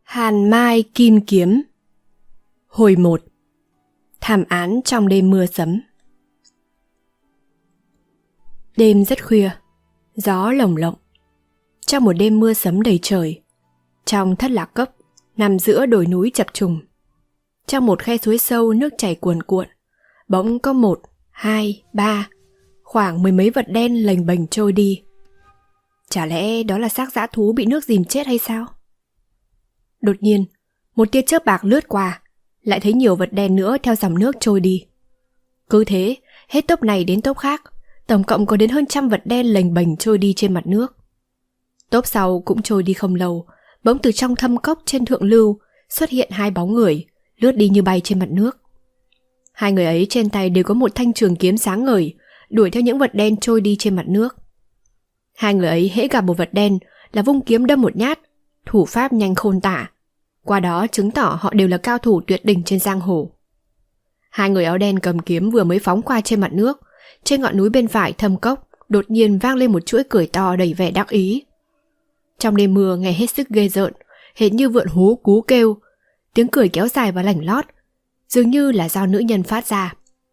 Hàn Mai Kim Kiếm. Hồi 1. Thảm án trong đêm mưa sấm. Đêm rất khuya, gió lồng lộng. Trong một đêm mưa sấm đầy trời, trong thất lạc cốc nằm giữa đồi núi chập trùng, trong một khe suối sâu nước chảy cuồn cuộn, bỗng có 1, 2, 3, khoảng 10 mấy vật đen lềnh bềnh trôi đi. Chả lẽ đó là xác dã thú bị nước dìm chết hay sao? Đột nhiên, một tia chớp bạc lướt qua, lại thấy nhiều vật đen nữa theo dòng nước trôi đi. Cứ thế, hết tốp này đến tốp khác, tổng cộng có đến hơn 100 vật đen lềnh bềnh trôi đi trên mặt nước. Tốp sau cũng trôi đi không lâu, bỗng từ trong thâm cốc trên thượng lưu xuất hiện 2 bóng người, lướt đi như bay trên mặt nước. 2 người ấy trên tay đều có một thanh trường kiếm sáng ngời, đuổi theo những vật đen trôi đi trên mặt nước. 2 người ấy hễ gặp một vật đen là vung kiếm đâm một nhát, thủ pháp nhanh khôn tả. Qua đó chứng tỏ họ đều là cao thủ tuyệt đỉnh trên giang hồ. 2 người áo đen cầm kiếm vừa mới phóng qua trên mặt nước, trên ngọn núi bên phải thâm cốc đột nhiên vang lên một chuỗi cười to đầy vẻ đắc ý. Trong đêm mưa nghe hết sức ghê rợn, hệt như vượn hú cú kêu. Tiếng cười kéo dài và lảnh lót, dường như là do nữ nhân phát ra.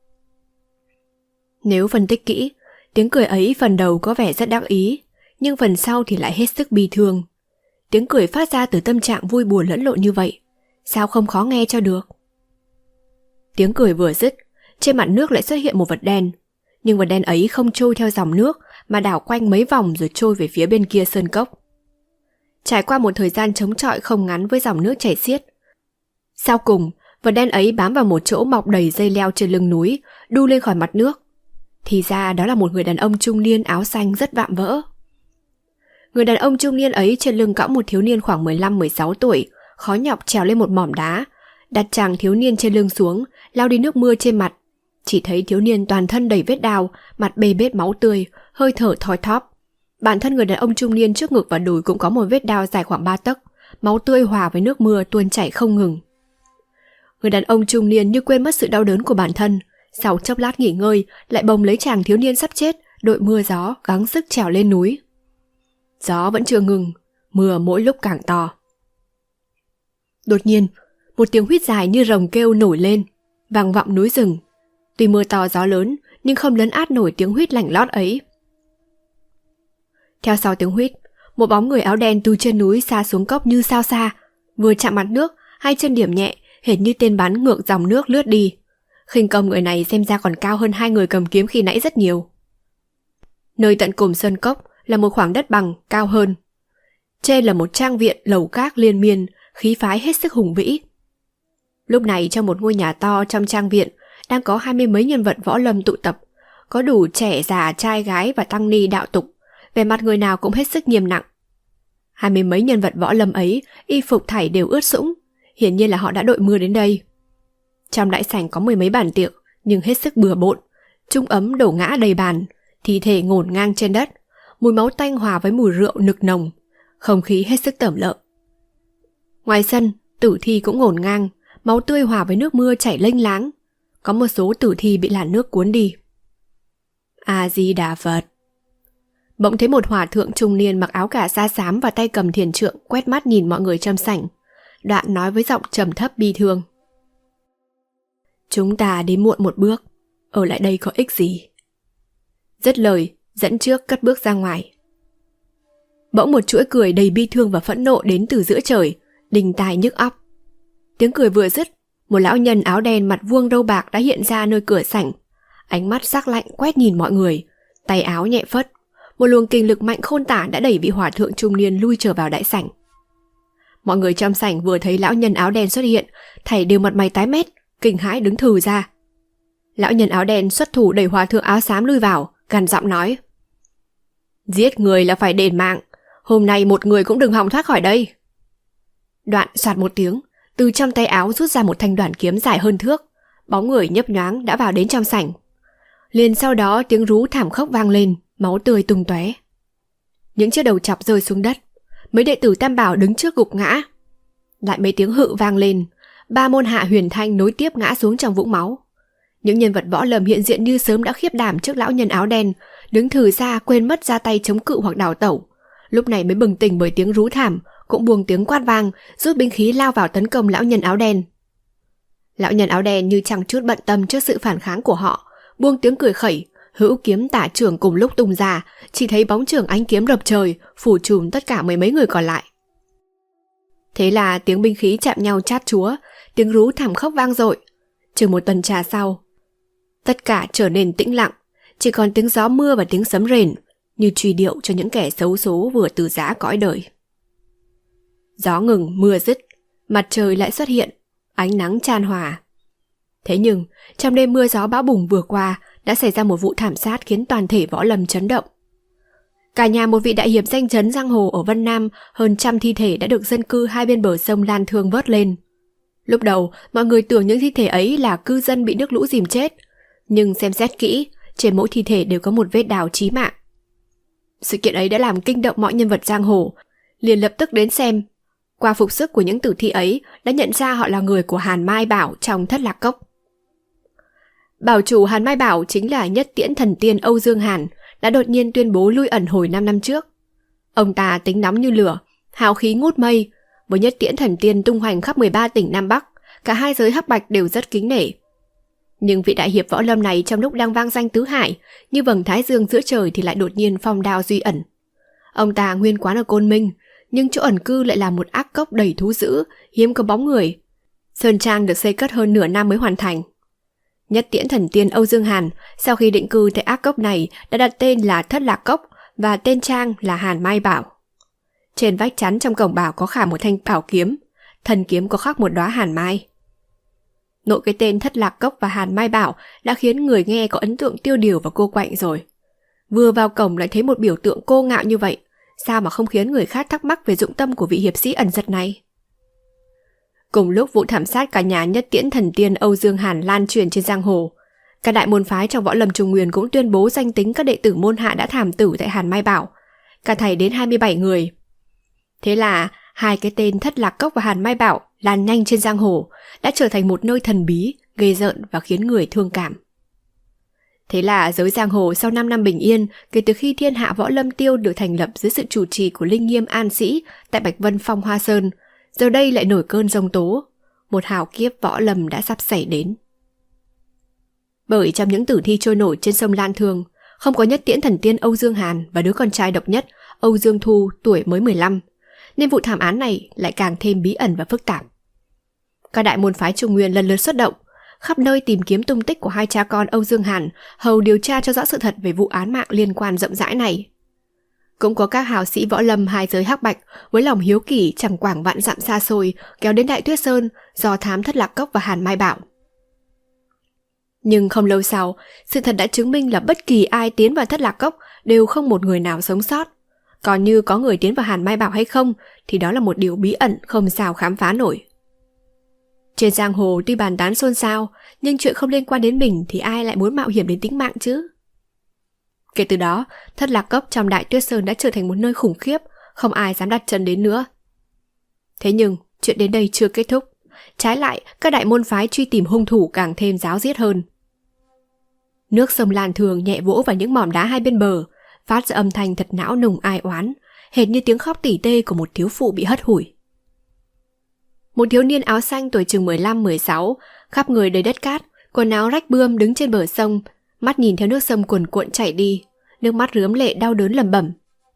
Nếu phân tích kỹ, tiếng cười ấy phần đầu có vẻ rất đắc ý, nhưng phần sau thì lại hết sức bi thương. Tiếng cười phát ra từ tâm trạng vui buồn lẫn lộn như vậy, sao không khó nghe cho được? Tiếng cười vừa dứt, trên mặt nước lại xuất hiện một vật đen. Nhưng vật đen ấy không trôi theo dòng nước mà đảo quanh mấy vòng rồi trôi về phía bên kia sơn cốc. Trải qua một thời gian chống chọi không ngắn với dòng nước chảy xiết, sau cùng vật đen ấy bám vào một chỗ mọc đầy dây leo trên lưng núi, đu lên khỏi mặt nước. Thì ra đó là một người đàn ông trung niên áo xanh rất vạm vỡ. Người đàn ông trung niên ấy trên lưng cõng một thiếu niên khoảng 15-16 tuổi, khó nhọc trèo lên một mỏm đá, đặt chàng thiếu niên trên lưng xuống, lau đi nước mưa trên mặt. Chỉ thấy thiếu niên toàn thân đầy vết đao, mặt bê bết máu tươi, hơi thở thoi thóp. Bản thân người đàn ông trung niên trước ngực và đùi cũng có một vết đao dài khoảng 3 tấc, máu tươi hòa với nước mưa tuôn chảy không ngừng. Người đàn ông trung niên như quên mất sự đau đớn của bản thân, sau chốc lát nghỉ ngơi, lại bồng lấy chàng thiếu niên sắp chết, đội mưa gió gắng sức trèo lên núi. Gió vẫn chưa ngừng, mưa mỗi lúc càng to. Đột nhiên, một tiếng huýt dài như rồng kêu nổi lên, vang vọng núi rừng. Tuy mưa to gió lớn, nhưng không lấn át nổi tiếng huýt lảnh lót ấy. Theo sau tiếng huýt, một bóng người áo đen từ trên núi xa xuống cốc như sao xa, vừa chạm mặt nước, 2 chân điểm nhẹ, hệt như tên bắn ngược dòng nước lướt đi. Khinh công người này xem ra còn cao hơn 2 người cầm kiếm khi nãy rất nhiều. Nơi tận cùng sơn cốc là một khoảng đất bằng cao hơn. Trên là một trang viện lầu các liên miên, khí phái hết sức hùng vĩ. Lúc này trong một ngôi nhà to trong trang viện đang có 20 mấy nhân vật võ lâm tụ tập, có đủ trẻ già trai gái và tăng ni đạo tục, vẻ mặt người nào cũng hết sức nghiêm nặng. 20 mấy nhân vật võ lâm ấy y phục thảy đều ướt sũng, hiển nhiên là họ đã đội mưa đến đây. Trong đại sảnh có 10 mấy bàn tiệc, nhưng hết sức bừa bộn, chung ấm đổ ngã đầy bàn, thi thể ngổn ngang trên đất, mùi máu tanh hòa với mùi rượu nực nồng, không khí hết sức tởm lợm. Ngoài sân, tử thi cũng ngổn ngang, máu tươi hòa với nước mưa chảy lênh láng, có một số tử thi bị làn nước cuốn đi. A Di Đà Phật. Bỗng thấy một hòa thượng trung niên mặc áo cà sa xám và tay cầm thiền trượng quét mắt nhìn mọi người trong sảnh, đoạn nói với giọng trầm thấp bi thương: Chúng ta đến muộn một bước, ở lại đây có ích gì? Dứt lời, dẫn trước cất bước ra ngoài. Bỗng một chuỗi cười đầy bi thương và phẫn nộ đến từ giữa trời, đinh tai nhức óc. Tiếng cười vừa dứt, một lão nhân áo đen mặt vuông râu bạc đã hiện ra nơi cửa sảnh, ánh mắt sắc lạnh quét nhìn mọi người, tay áo nhẹ phất, một luồng kinh lực mạnh khôn tả đã đẩy vị hòa thượng trung niên lui trở vào đại sảnh. Mọi người trong sảnh vừa thấy lão nhân áo đen xuất hiện, thảy đều mặt mày tái mét, kinh hãi đứng thừ ra. Lão nhân áo đen xuất thủ đẩy hòa thượng áo xám lui vào, gằn giọng nói: Giết người là phải đền mạng, hôm nay một người cũng đừng hòng thoát khỏi đây. Đoạn soạt một tiếng, từ trong tay áo rút ra một thanh đoản kiếm dài hơn thước, bóng người nhấp nhoáng đã vào đến trong sảnh. Liền sau đó tiếng rú thảm khốc vang lên, máu tươi tung tóe. Những chiếc đầu chọc rơi xuống đất, mấy đệ tử Tam Bảo đứng trước gục ngã. Lại mấy tiếng hự vang lên, 3 môn hạ huyền thanh nối tiếp ngã xuống trong vũng máu. Những nhân vật võ lâm hiện diện như sớm đã khiếp đảm trước lão nhân áo đen, đứng thừ ra quên mất ra tay chống cự hoặc đào tẩu, lúc này mới bừng tỉnh bởi tiếng rú thảm, cũng buông tiếng quát vang, rút binh khí lao vào tấn công lão nhân áo đen. Lão nhân áo đen như chẳng chút bận tâm trước sự phản kháng của họ, buông tiếng cười khẩy, hữu kiếm tả trưởng cùng lúc tung ra, chỉ thấy bóng trưởng ánh kiếm rập trời, phủ trùm tất cả mười mấy người còn lại. Thế là tiếng binh khí chạm nhau chát chúa, tiếng rú thảm khốc vang dội. Chừng một tuần trà sau, tất cả trở nên tĩnh lặng, chỉ còn tiếng gió mưa và tiếng sấm rền, như truy điệu cho những kẻ xấu số vừa từ giã cõi đời. Gió ngừng, mưa dứt, mặt trời lại xuất hiện, ánh nắng chan hòa. Thế nhưng, trong đêm mưa gió bão bùng vừa qua, đã xảy ra một vụ thảm sát khiến toàn thể võ lâm chấn động. Cả nhà một vị đại hiệp danh chấn giang hồ ở Vân Nam, hơn 100 thi thể đã được dân cư hai bên bờ sông Lan Thương vớt lên. Lúc đầu, mọi người tưởng những thi thể ấy là cư dân bị nước lũ dìm chết, nhưng xem xét kỹ, trên mỗi thi thể đều có một vết đào chí mạng. Sự kiện ấy đã làm kinh động mọi nhân vật giang hồ, liền lập tức đến xem. Qua phục sức của những tử thi ấy, đã nhận ra họ là người của Hàn Mai Bảo trong Thất Lạc Cốc. Bảo chủ Hàn Mai Bảo chính là Nhất Tiễn Thần Tiên Âu Dương Hàn, đã đột nhiên tuyên bố lui ẩn hồi 5 năm trước. Ông ta tính nóng như lửa, hào khí ngút mây, với Nhất Tiễn Thần Tiên tung hoành khắp 13 tỉnh Nam Bắc, cả hai giới hắc bạch đều rất kính nể. Nhưng vị đại hiệp võ lâm này trong lúc đang vang danh tứ hải, như vầng thái dương giữa trời thì lại đột nhiên phong đao duy ẩn. Ông ta nguyên quán ở Côn Minh, nhưng chỗ ẩn cư lại là một ác cốc đầy thú dữ, hiếm có bóng người. Sơn trang được xây cất hơn nửa năm mới hoàn thành. Nhất Tiễn Thần Tiên Âu Dương Hàn sau khi định cư tại ác cốc này đã đặt tên là Thất Lạc Cốc và tên trang là Hàn Mai Bảo. Trên vách chắn trong cổng bảo có khảm một thanh bảo kiếm, thân kiếm có khắc một đóa hàn mai. Nội cái tên Thất Lạc Cốc và Hàn Mai Bảo đã khiến người nghe có ấn tượng tiêu điều và cô quạnh rồi. Vừa vào cổng lại thấy một biểu tượng cô ngạo như vậy, sao mà không khiến người khác thắc mắc về dụng tâm của vị hiệp sĩ ẩn giật này? Cùng lúc vụ thảm sát cả nhà Nhất Tiễn Thần Tiên Âu Dương Hàn lan truyền trên giang hồ, các đại môn phái trong võ lâm Trung Nguyên cũng tuyên bố danh tính các đệ tử môn hạ đã thảm tử tại Hàn Mai Bảo, cả thảy đến 27 người. Thế là hai cái tên Thất Lạc Cốc và Hàn Mai Bảo lan nhanh trên giang hồ, đã trở thành một nơi thần bí, ghê rợn và khiến người thương cảm. Thế là giới giang hồ sau 5 năm bình yên, kể từ khi Thiên Hạ Võ Lâm Tiêu được thành lập dưới sự chủ trì của Linh Nghiêm An Sĩ tại Bạch Vân Phong Hoa Sơn, giờ đây lại nổi cơn giông tố, một hào kiếp võ lâm đã sắp xảy đến. Bởi trong những tử thi trôi nổi trên sông Lan Thương, không có Nhất Tiễn Thần Tiên Âu Dương Hàn và đứa con trai độc nhất Âu Dương Thu tuổi mới 15, nên vụ thảm án này lại càng thêm bí ẩn và phức tạp. Các đại môn phái Trung Nguyên lần lượt xuất động, khắp nơi tìm kiếm tung tích của hai cha con Âu Dương Hàn, hầu điều tra cho rõ sự thật về vụ án mạng liên quan rộng rãi này. Cũng có các hào sĩ võ lâm hai giới hắc bạch với lòng hiếu kỳ chẳng quảng vạn dặm xa xôi kéo đến Đại Tuyết Sơn do thám Thất Lạc Cốc và Hàn Mai Bảo. Nhưng không lâu sau, sự thật đã chứng minh là bất kỳ ai tiến vào Thất Lạc Cốc đều không một người nào sống sót. Còn như có người tiến vào Hàn Mai Bảo hay không thì đó là một điều bí ẩn không sao khám phá nổi. Trên giang hồ tuy bàn tán xôn xao, nhưng chuyện không liên quan đến mình thì ai lại muốn mạo hiểm đến tính mạng chứ? Kể từ đó, Thất Lạc Cốc trong Đại Tuyết Sơn đã trở thành một nơi khủng khiếp, không ai dám đặt chân đến nữa. Thế nhưng, chuyện đến đây chưa kết thúc. Trái lại, các đại môn phái truy tìm hung thủ càng thêm ráo riết hơn. Nước sông Lan Thường nhẹ vỗ vào những mỏm đá hai bên bờ, phát ra âm thanh thật não nùng ai oán, hệt như tiếng khóc tỉ tê của một thiếu phụ bị hất hủi. Một thiếu niên áo xanh tuổi chừng 15-16, khắp người đầy đất cát, quần áo rách bươm đứng trên bờ sông, mắt nhìn theo nước sông cuồn cuộn chảy đi, nước mắt rướm lệ đau đớn lẩm bẩm.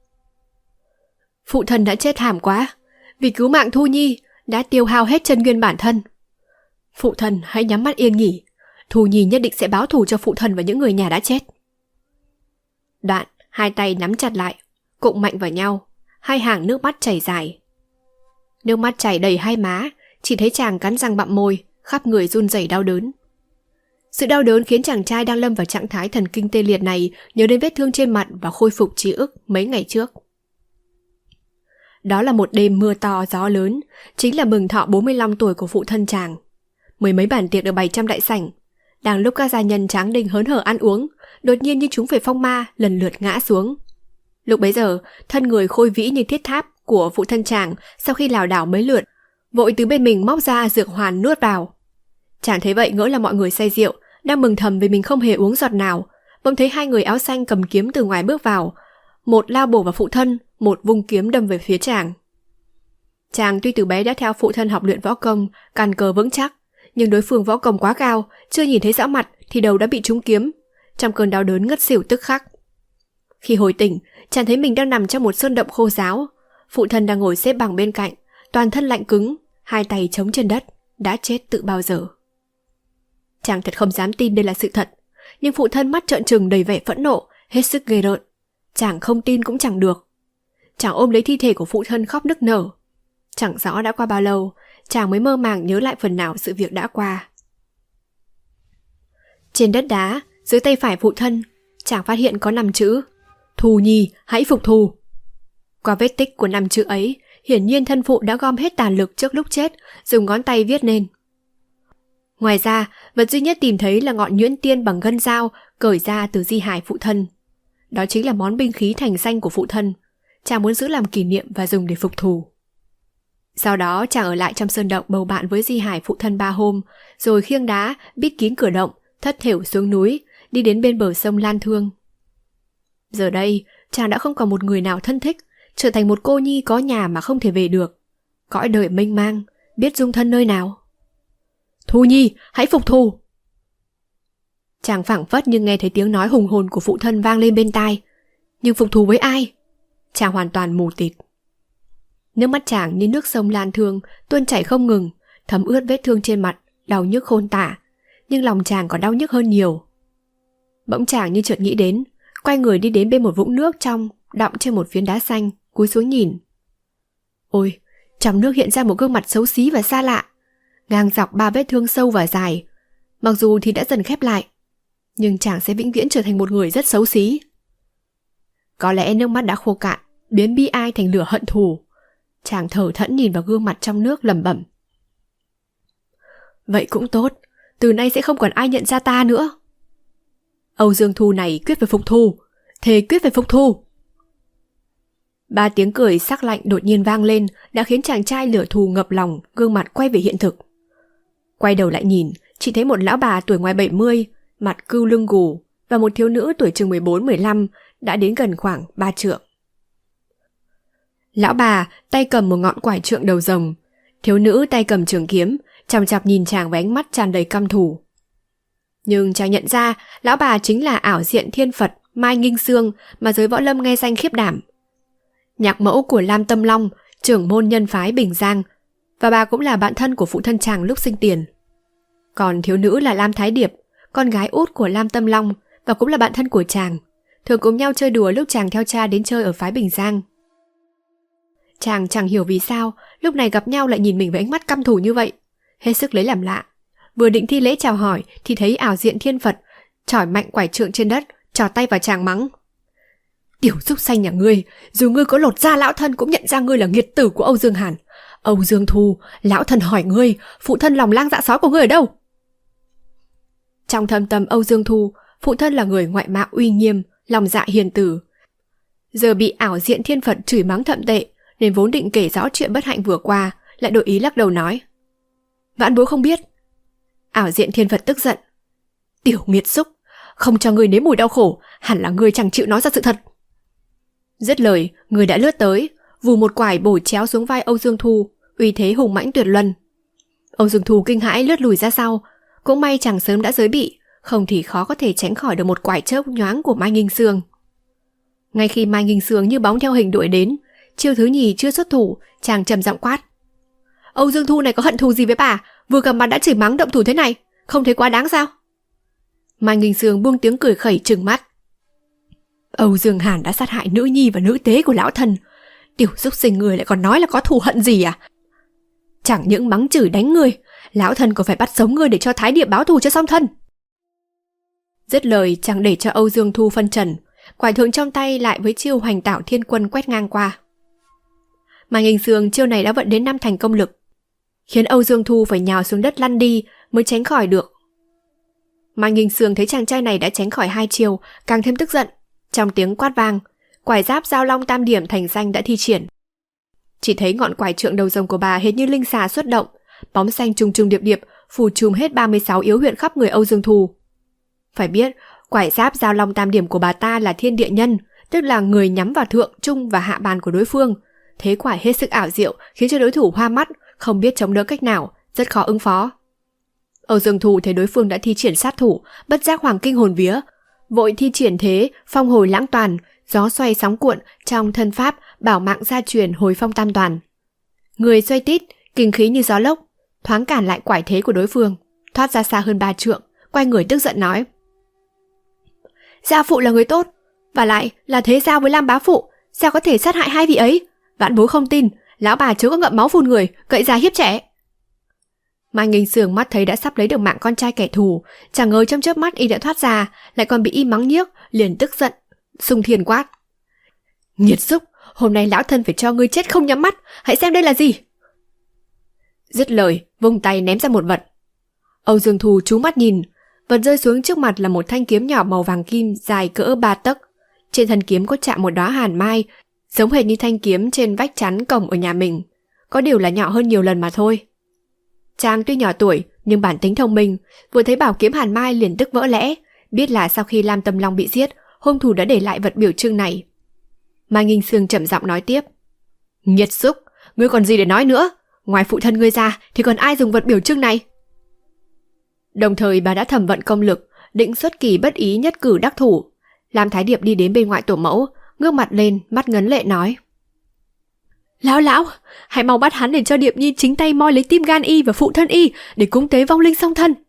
Phụ thân đã chết thảm quá, vì cứu mạng Thu Nhi đã tiêu hao hết chân nguyên bản thân. Phụ thân hãy nhắm mắt yên nghỉ, Thu Nhi nhất định sẽ báo thù cho phụ thân và những người nhà đã chết. Đoạn, hai tay nắm chặt lại, cụng mạnh vào nhau, hai hàng nước mắt chảy dài. Nước mắt chảy đầy hai má, chỉ thấy chàng cắn răng bặm môi, khắp người run rẩy đau đớn. Sự đau đớn khiến chàng trai đang lâm vào trạng thái thần kinh tê liệt này nhớ đến vết thương trên mặt và khôi phục ký ức mấy ngày trước. Đó là một đêm mưa to gió lớn, chính là mừng thọ 45 tuổi của phụ thân chàng. Mười mấy bàn tiệc được bày trong đại sảnh. Đang lúc các gia nhân tráng đinh hớn hở ăn uống, đột nhiên như chúng phải phong ma lần lượt ngã xuống. Lúc bấy giờ, thân người khôi vĩ như thiết tháp của phụ thân chàng sau khi lảo đảo mấy lượt, vội từ bên mình móc ra dược hoàn nuốt vào. Chàng thấy vậy ngỡ là mọi người say rượu, đang mừng thầm vì mình không hề uống giọt nào, bỗng thấy hai người áo xanh cầm kiếm từ ngoài bước vào, một lao bổ vào phụ thân, một vung kiếm đâm về phía chàng. Chàng tuy từ bé đã theo phụ thân học luyện võ công, căn cơ vững chắc, nhưng đối phương võ công quá cao, chưa nhìn thấy rõ mặt thì đầu đã bị trúng kiếm. Trong cơn đau đớn ngất xỉu tức khắc. Khi hồi tỉnh, chàng thấy mình đang nằm trong một sơn động khô ráo. Phụ thân đang ngồi xếp bằng bên cạnh, toàn thân lạnh cứng, hai tay chống trên đất, đã chết từ bao giờ. Chàng thật không dám tin đây là sự thật, nhưng phụ thân mắt trợn trừng đầy vẻ phẫn nộ, hết sức ghê rợn. Chàng không tin cũng chẳng được. Chàng ôm lấy thi thể của phụ thân khóc nức nở. Chẳng rõ đã qua bao lâu, chàng mới mơ màng nhớ lại phần nào sự việc đã qua. Trên đất đá, dưới tay phải phụ thân, chàng phát hiện có 5 chữ: Thù Nhi, hãy phục thù. Qua vết tích của 5 chữ ấy, hiển nhiên thân phụ đã gom hết tàn lực trước lúc chết, dùng ngón tay viết nên. Ngoài ra, vật duy nhất tìm thấy là ngọn nhuyễn tiên bằng gân dao cởi ra từ di hài phụ thân. Đó chính là món binh khí thành danh của phụ thân. Chàng muốn giữ làm kỷ niệm và dùng để phục thù. Sau đó chàng ở lại trong sơn động bầu bạn với di hài phụ thân 3 hôm, rồi khiêng đá, bít kín cửa động, thất thểu xuống núi, đi đến bên bờ sông Lan Thương. Giờ đây, chàng đã không còn một người nào thân thích, trở thành một cô nhi có nhà mà không thể về được. Cõi đời mênh mang, biết dung thân nơi nào. Thù Nhi, hãy phục thù. Chàng phảng phất nhưng nghe thấy tiếng nói hùng hồn của phụ thân vang lên bên tai. Nhưng phục thù với ai? Chàng hoàn toàn mù tịt. Nước mắt chàng như nước sông Lan Thương tuôn chảy không ngừng, thấm ướt vết thương trên mặt, đau nhức khôn tả. Nhưng lòng chàng còn đau nhức hơn nhiều. Bỗng chàng như chợt nghĩ đến, quay người đi đến bên một vũng nước trong, đọng trên một phiến đá xanh, cúi xuống nhìn. Ôi, trong nước hiện ra một gương mặt xấu xí và xa lạ, ngang dọc 3 vết thương sâu và dài. Mặc dù thì đã dần khép lại, nhưng chàng sẽ vĩnh viễn trở thành một người rất xấu xí. Có lẽ nước mắt đã khô cạn, biến bi ai thành lửa hận thù. Chàng thở thẫn nhìn vào gương mặt trong nước lẩm bẩm. Vậy cũng tốt, từ nay sẽ không còn ai nhận ra ta nữa. Âu Dương Thu này quyết phải phục thù, thề quyết phải phục thù. 3 tiếng cười sắc lạnh đột nhiên vang lên đã khiến chàng trai lửa thù ngập lòng, gương mặt quay về hiện thực. Quay đầu lại nhìn, chỉ thấy một lão bà tuổi ngoài 70, mặt cưu lưng gù, và một thiếu nữ tuổi chừng 14-15 đã đến gần khoảng 3 trượng. Lão bà tay cầm một ngọn quải trượng đầu rồng, thiếu nữ tay cầm trường kiếm, chằm chằm nhìn chàng với ánh mắt tràn đầy căm thù. Nhưng chàng nhận ra lão bà chính là ảo diện thiên Phật Mai Nghinh Sương mà giới võ lâm nghe danh khiếp đảm. Nhạc mẫu của Lam Tâm Long, trưởng môn nhân phái Bình Giang, và bà cũng là bạn thân của phụ thân chàng lúc sinh tiền. Còn thiếu nữ là Lam Thái Điệp, con gái út của Lam Tâm Long và cũng là bạn thân của chàng, thường cùng nhau chơi đùa lúc chàng theo cha đến chơi ở phái Bình Giang. Chàng chẳng hiểu vì sao lúc này gặp nhau lại nhìn mình với ánh mắt căm thù như vậy, hết sức lấy làm lạ. Vừa định thi lễ chào hỏi thì thấy ảo diện thiên Phật chỏi mạnh quải trượng trên đất, trỏ tay vào chàng mắng. Tiểu súc sanh nhà ngươi, dù ngươi có lột da lão thân cũng nhận ra ngươi là nghiệt tử của Âu Dương Hàn. Âu Dương Thu, lão thân hỏi ngươi, phụ thân lòng lang dạ sói của ngươi ở đâu? Trong thâm tâm Âu Dương Thu, phụ thân là người ngoại mạo uy nghiêm, lòng dạ hiền tử. Giờ bị ảo diện thiên Phật chửi mắng thậm tệ, nên vốn định kể rõ chuyện bất hạnh vừa qua, lại đổi ý lắc đầu nói. Vãn bối không biết. Ảo diện thiên Phật tức giận. Tiểu nghiệt xúc, không cho ngươi nếm mùi đau khổ, hẳn là ngươi chẳng chịu nói ra sự thật. Dứt lời, người đã lướt tới, vù một quải bổ chéo xuống vai Âu Dương Thu, uy thế hùng mãnh tuyệt luân. Âu Dương Thu kinh hãi lướt lùi ra sau, cũng may chàng sớm đã giới bị, không thì khó có thể tránh khỏi được một quải chớp nhoáng của Mai Nghinh Sương. Ngay khi Mai Nghinh Sương như bóng theo hình đuổi đến, chiêu thứ nhì chưa xuất thủ, chàng trầm giọng quát. Âu Dương Thu này có hận thù gì với bà, vừa gặp mặt đã chửi mắng động thủ thế này, không thấy quá đáng sao? Mai Nghinh Sương buông tiếng cười khẩy trừng mắt. Âu Dương Hàn đã sát hại nữ nhi và nữ tế của lão thân, tiểu súc sinh người lại còn nói là có thù hận gì à? Chẳng những mắng chửi đánh người, lão thân còn phải bắt sống ngươi để cho Thái Điệp báo thù cho xong thân. Dứt lời, chàng để cho Âu Dương Thu phân trần, quải thượng trong tay lại với chiêu Hoành Tảo Thiên Quân quét ngang qua. Mai Nghinh Sương chiêu này đã vận đến 5 thành công lực, khiến Âu Dương Thu phải nhào xuống đất lăn đi mới tránh khỏi được. Mai Nghinh Sương thấy chàng trai này đã tránh khỏi 2 chiêu, càng thêm tức giận. Trong tiếng quát vang, quải giáp Giao Long Tam Điểm thành danh đã thi triển. Chỉ thấy ngọn quải trượng đầu rồng của bà hệt như linh xà xuất động, bóng xanh trùng trùng điệp điệp phủ trùm hết 36 yếu huyệt khắp người Âu Dương Thu. Phải biết, quải giáp Giao Long Tam Điểm của bà ta là thiên địa nhân, tức là người nhắm vào thượng, trung và hạ bàn của đối phương, Thế quả hết sức ảo diệu khiến cho đối thủ hoa mắt, không biết chống đỡ cách nào, rất khó ứng phó. Âu Dương Thu thấy đối phương đã thi triển sát thủ, bất giác hoàng kinh hồn vía, vội thi triển thế phong hồi lãng toàn, gió xoay sóng cuộn trong thân pháp bảo mạng gia truyền hồi phong tam toàn. Người xoay tít, kinh khí như gió lốc, thoáng cản lại quải thế của đối phương, thoát ra xa hơn 3 trượng, quay người tức giận nói: Gia phụ là người tốt, và lại là thế giao với Lam bá phụ, sao có thể sát hại hai vị ấy? Vãn bối không tin, lão bà chớ có ngậm máu phun người, cậy già hiếp trẻ. Mai Nghinh Sương mắt thấy đã sắp lấy được mạng con trai kẻ thù, chẳng ngờ trong chớp mắt y đã thoát ra, lại còn bị y mắng nhiếc, liền tức giận, xung thiên quát: Nghiệt xúc, hôm nay lão thân phải cho ngươi chết không nhắm mắt, hãy xem đây là gì. Dứt lời, vung tay ném ra một vật. Âu Dương Thu trú mắt nhìn, vật rơi xuống trước mặt là một thanh kiếm nhỏ màu vàng kim dài cỡ 3 tấc. Trên thân kiếm có chạm một đóa hàn mai, giống hệt như thanh kiếm trên vách chắn cổng ở nhà mình, có điều là nhỏ hơn nhiều lần mà thôi. Chàng tuy nhỏ tuổi nhưng bản tính thông minh, vừa thấy bảo kiếm hàn mai liền tức vỡ lẽ, biết là sau khi Lam Tâm Long bị giết, hung thủ đã để lại vật biểu trưng này. Mai Nghinh Sương trầm giọng nói tiếp: Nghiệt xúc, ngươi còn gì để nói nữa? Ngoài phụ thân ngươi ra thì còn ai dùng vật biểu trưng này? Đồng thời bà đã thẩm vận công lực, định xuất kỳ bất ý nhất cử đắc thủ. Lam Thái Điệp đi đến bên ngoại tổ mẫu, ngước mặt lên, mắt ngấn lệ nói: Lão, hãy mau bắt hắn để cho Điệp Nhi chính tay moi lấy tim gan y và phụ thân y để cúng tế vong linh song thân.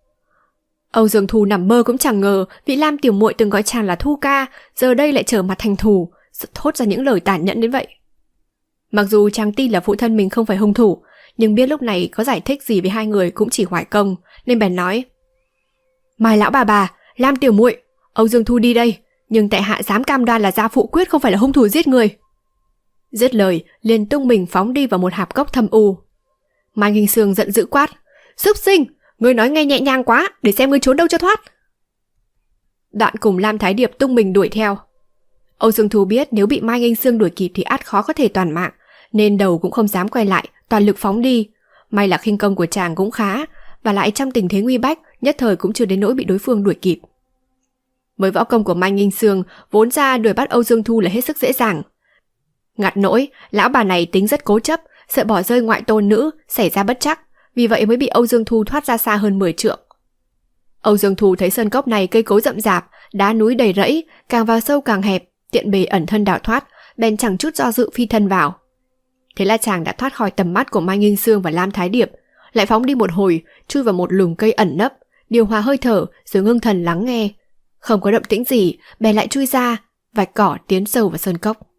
Âu Dương Thu nằm mơ cũng chẳng ngờ vị Lam tiểu muội từng gọi chàng là Thu ca, giờ đây lại trở mặt thành thù, thốt ra những lời tàn nhẫn đến vậy. Mặc dù chàng tin là phụ thân mình không phải hung thủ, nhưng biết lúc này có giải thích gì với hai người cũng chỉ hoài công, nên bèn nói: Mai lão bà, Lam tiểu muội, Âu Dương Thu đi đây, nhưng tại hạ dám cam đoan là gia phụ quyết không phải là hung thủ giết người. Dứt lời, liền tung mình phóng đi vào một hạp cốc thâm u. Mai Nghinh Sương giận dữ quát: Súc sinh, ngươi nói nghe nhẹ nhàng quá, để xem ngươi trốn đâu cho thoát. Đoạn cùng Lam Thái Điệp tung mình đuổi theo. Âu Dương Thu biết nếu bị Mai Nghinh Sương đuổi kịp thì ắt khó có thể toàn mạng, nên đầu cũng không dám quay lại, toàn lực phóng đi. May là khinh công của chàng cũng khá, và lại trong tình thế nguy bách, nhất thời cũng chưa đến nỗi bị đối phương đuổi kịp. Với võ công của Mai Nghinh Sương, vốn ra đuổi bắt Âu Dương Thu là hết sức dễ dàng. Ngặt nỗi, lão bà này tính rất cố chấp, sợ bỏ rơi ngoại tôn nữ, xảy ra bất trắc, vì vậy mới bị Âu Dương Thu thoát ra xa hơn 10 trượng. Âu Dương Thu thấy sơn cốc này cây cối rậm rạp, đá núi đầy rẫy, càng vào sâu càng hẹp, tiện bề ẩn thân đào thoát, bèn chẳng chút do dự phi thân vào. Thế là chàng đã thoát khỏi tầm mắt của Mai Nghinh Sương và Lam Thái Điệp, lại phóng đi một hồi, chui vào một lùm cây ẩn nấp, điều hòa hơi thở rồi ngưng thần lắng nghe. Không có động tĩnh gì, bèn lại chui ra, vạch cỏ tiến sâu vào sơn cốc.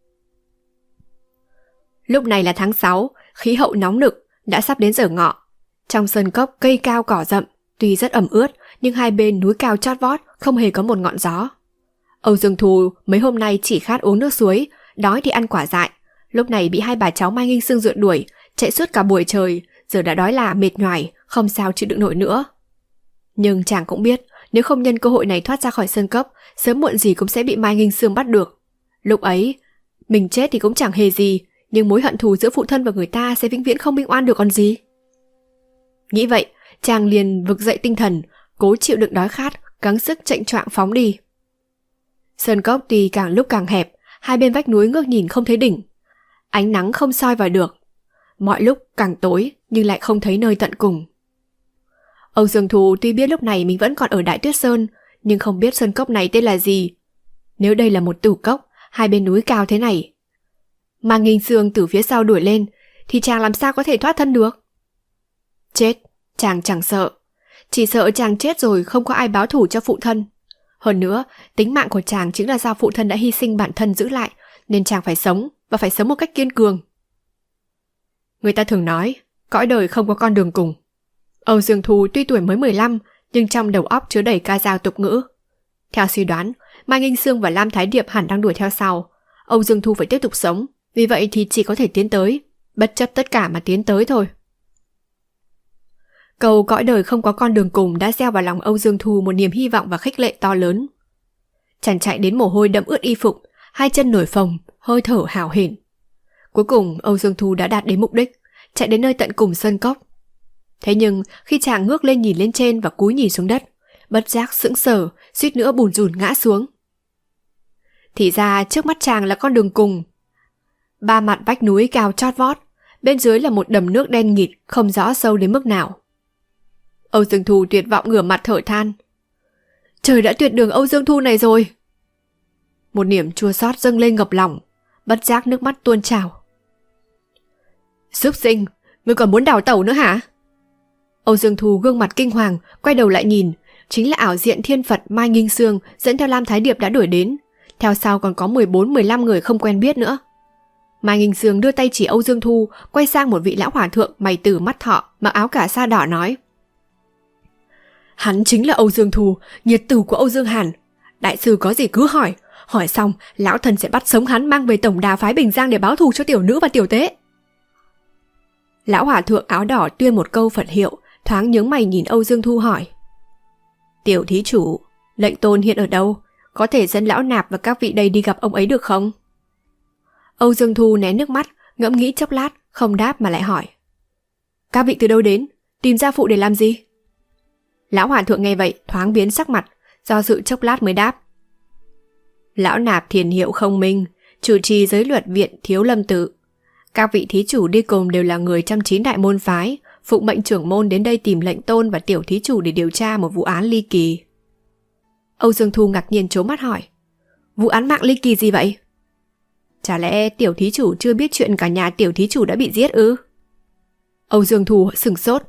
Lúc này là tháng 6, khí hậu nóng nực, đã sắp đến giờ ngọ. Trong sơn cốc cây cao cỏ rậm, tuy rất ẩm ướt, nhưng hai bên núi cao chót vót, không hề có một ngọn gió. Âu Dương Thu mấy hôm nay chỉ khát uống nước suối, đói thì ăn quả dại. Lúc này bị hai bà cháu Mai Nghinh Sương rượt đuổi, chạy suốt cả buổi trời, giờ đã đói là mệt nhoài, không sao chịu đựng nổi nữa. Nhưng chàng cũng biết, nếu không nhân cơ hội này thoát ra khỏi sơn cốc, sớm muộn gì cũng sẽ bị Mai Nghinh Sương bắt được. Lúc ấy, mình chết thì cũng chẳng hề gì, nhưng mối hận thù giữa phụ thân và người ta sẽ vĩnh viễn không minh oan được còn gì. Nghĩ vậy, chàng liền vực dậy tinh thần, cố chịu đựng đói khát, gắng sức chệnh choạng phóng đi. Sơn cốc tuy càng lúc càng hẹp, hai bên vách núi ngước nhìn không thấy đỉnh. Ánh nắng không soi vào được. Mọi lúc càng tối nhưng lại không thấy nơi tận cùng. Âu Dương Thu tuy biết lúc này mình vẫn còn ở Đại Tuyết Sơn, nhưng không biết sơn cốc này tên là gì. Nếu đây là một tử cốc, hai bên núi cao thế này, mà Nghinh Sương từ phía sau đuổi lên, thì chàng làm sao có thể thoát thân được? Chết, chàng chẳng sợ. Chỉ sợ chàng chết rồi không có ai báo thù cho phụ thân. Hơn nữa, tính mạng của chàng chính là do phụ thân đã hy sinh bản thân giữ lại, nên chàng phải sống, và phải sống một cách kiên cường. Người ta thường nói, cõi đời không có con đường cùng. Âu Dương Thu tuy tuổi mới 15, nhưng trong đầu óc chứa đầy ca dao tục ngữ. Theo suy đoán, Mai Nghinh Sương và Lam Thái Điệp hẳn đang đuổi theo sau. Âu Dương Thu phải tiếp tục sống, vì vậy thì chỉ có thể tiến tới, bất chấp tất cả mà tiến tới thôi. Câu cõi đời không có con đường cùng đã gieo vào lòng Âu Dương Thu một niềm hy vọng và khích lệ to lớn. Chàng chạy đến mồ hôi đẫm ướt y phục, hai chân nổi phồng, hơi thở hào hển. Cuối cùng Âu Dương Thu đã đạt đến mục đích, chạy đến nơi tận cùng sơn cốc. Thế nhưng khi chàng ngước lên nhìn lên trên và cúi nhìn xuống đất, bất giác sững sờ, suýt nữa bùn rùn ngã xuống. Thì ra trước mắt chàng là con đường cùng. Ba mặt vách núi cao chót vót, bên dưới là một đầm nước đen nghịt không rõ sâu đến mức nào. Âu Dương Thu tuyệt vọng ngửa mặt thở than. Trời đã tuyệt đường Âu Dương Thu này rồi. Một niềm chua xót dâng lên ngập lòng, bất giác nước mắt tuôn trào. Súc sinh, ngươi còn muốn đào tẩu nữa hả? Âu Dương Thu gương mặt kinh hoàng, quay đầu lại nhìn, chính là ảo diện thiên Phật Mai Nghinh Sương dẫn theo Lam Thái Điệp đã đuổi đến. Theo sau còn có 14-15 người không quen biết nữa. Mai Nghinh Sương đưa tay chỉ Âu Dương Thu, quay sang một vị lão hòa thượng mày tử mắt thọ, mặc áo cà sa đỏ nói. Hắn chính là Âu Dương Thu, nhiệt tử của Âu Dương Hàn. Đại sư có gì cứ hỏi, hỏi xong lão thần sẽ bắt sống hắn mang về tổng đà phái Bình Giang để báo thù cho tiểu nữ và tiểu tế. Lão hòa thượng áo đỏ tuyên một câu Phật hiệu, thoáng nhướng mày nhìn Âu Dương Thu hỏi. Tiểu thí chủ, lệnh tôn hiện ở đâu? Có thể dẫn lão nạp và các vị đây đi gặp ông ấy được không? Âu Dương Thu né nước mắt, ngẫm nghĩ chốc lát, không đáp mà lại hỏi. Các vị từ đâu đến? Tìm gia phụ để làm gì? Lão hòa thượng nghe vậy thoáng biến sắc mặt, do dự chốc lát mới đáp. Lão nạp thiền hiệu không minh, chủ trì giới luật viện Thiếu Lâm Tự. Các vị thí chủ đi cùng đều là người trong 9 đại môn phái, phụng mệnh trưởng môn đến đây tìm lệnh tôn và tiểu thí chủ để điều tra một vụ án ly kỳ. Âu Dương Thu ngạc nhiên trố mắt hỏi. Vụ án mạng ly kỳ gì vậy? Chả lẽ tiểu thí chủ chưa biết chuyện cả nhà tiểu thí chủ đã bị giết ư? Âu Dương Thu sửng sốt.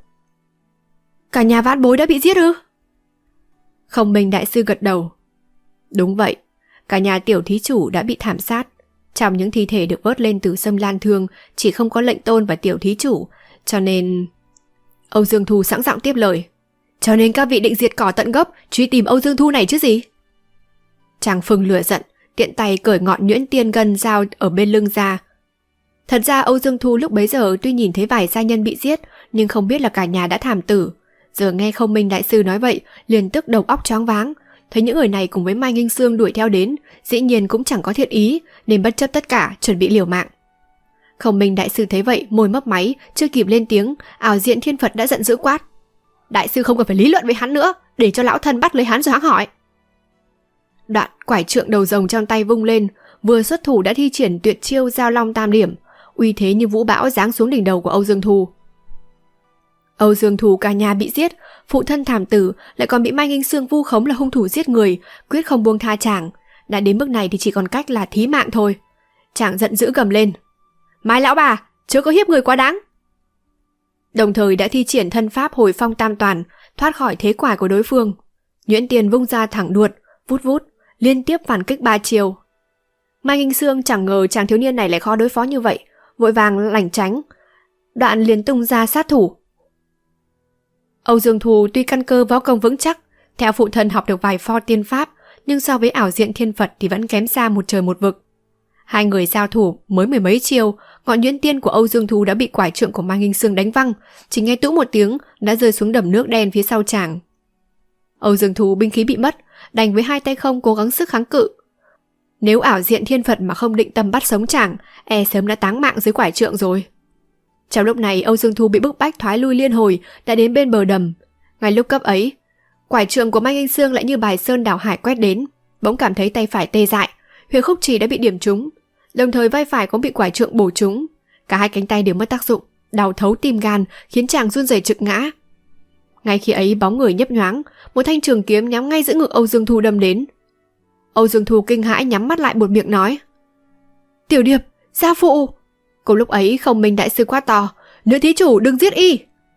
Cả nhà vãn bối đã bị giết ư? Không Minh đại sư gật đầu. Đúng vậy, cả nhà tiểu thí chủ đã bị thảm sát. Trong những thi thể được vớt lên từ Sâm Lan Thương chỉ không có lệnh tôn và tiểu thí chủ, cho nên... Âu Dương Thu sẵn giọng tiếp lời. Cho nên các vị định diệt cỏ tận gốc, truy tìm Âu Dương Thu này chứ gì? Chàng Phừng lửa giận, tiện tay cởi ngọn nhuyễn tiên gân dao ở bên lưng ra. Thật ra Âu Dương Thu lúc bấy giờ tuy nhìn thấy vài gia nhân bị giết, nhưng không biết là cả nhà đã thảm tử. Giờ nghe Không Minh đại sư nói vậy, liền tức đầu óc choáng váng. Thấy những người này cùng với Mai Nghinh Sương đuổi theo đến, dĩ nhiên cũng chẳng có thiện ý, nên bất chấp tất cả chuẩn bị liều mạng. Không Minh đại sư thấy vậy, môi mấp máy, chưa kịp lên tiếng, ảo diện thiên Phật đã giận dữ quát. Đại sư không cần phải lý luận với hắn nữa, để cho lão thân bắt lấy hắn rồi hãng hỏi. Đoạn quải trượng đầu rồng trong tay vung lên, vừa xuất thủ đã thi triển tuyệt chiêu Giao Long Tam Điểm, uy thế như vũ bão giáng xuống đỉnh đầu của Âu Dương Thu. Âu Dương Thu cả nhà bị giết, phụ thân thảm tử, lại còn bị Mai Nghinh Sương vu khống là hung thủ giết người, quyết không buông tha chàng. Đã đến mức này thì chỉ còn cách là thí mạng thôi. Chàng giận dữ gầm lên. Mai lão bà, chớ có hiếp người quá đáng. Đồng thời đã thi triển thân pháp Hồi Phong Tam Toàn, thoát khỏi thế quải của đối phương. Nhuyễn tiền vung ra thẳng đuột, vút vút, liên tiếp phản kích 3 chiều. Mai Nghinh Sương chẳng ngờ chàng thiếu niên này lại khó đối phó như vậy, vội vàng lảng tránh. Đoạn liền tung ra sát thủ. Âu Dương Thu tuy căn cơ võ công vững chắc, theo phụ thân học được vài pho tiên pháp, nhưng so với ảo diện thiên Phật thì vẫn kém xa một trời một vực. Hai người giao thủ mới 10 mấy chiêu, ngọn nhuyễn tiên của Âu Dương Thu đã bị quải trượng của Mai Nghinh Sương đánh văng, chỉ nghe tũ một tiếng đã rơi xuống đầm nước đen phía sau chàng. Âu Dương Thu binh khí bị mất, đành với hai tay không cố gắng sức kháng cự. Nếu ảo diện thiên Phật mà không định tâm bắt sống chàng, sớm đã táng mạng dưới quải trượng rồi. Trong lúc này Âu Dương Thu bị bức bách thoái lui liên hồi, đã đến bên bờ đầm. Ngay lúc cấp ấy, quải trượng của Mai Nghinh Sương lại như bài sơn đảo hải quét đến, bỗng cảm thấy tay phải tê dại, huyệt khúc trì đã bị điểm trúng, đồng thời vai phải cũng bị quải trượng bổ trúng. Cả hai cánh tay đều mất tác dụng, đau thấu tim gan, khiến chàng run rẩy trực ngã. Ngay khi ấy bóng người nhấp nhoáng, một thanh trường kiếm nhắm ngay giữa ngực Âu Dương Thu đâm đến. Âu Dương Thu kinh hãi nhắm mắt lại buột miệng nói. Tiểu Điệp, gia phụ! Cùng lúc ấy Không Minh đại sư quát to. Nữ thí chủ đừng giết y!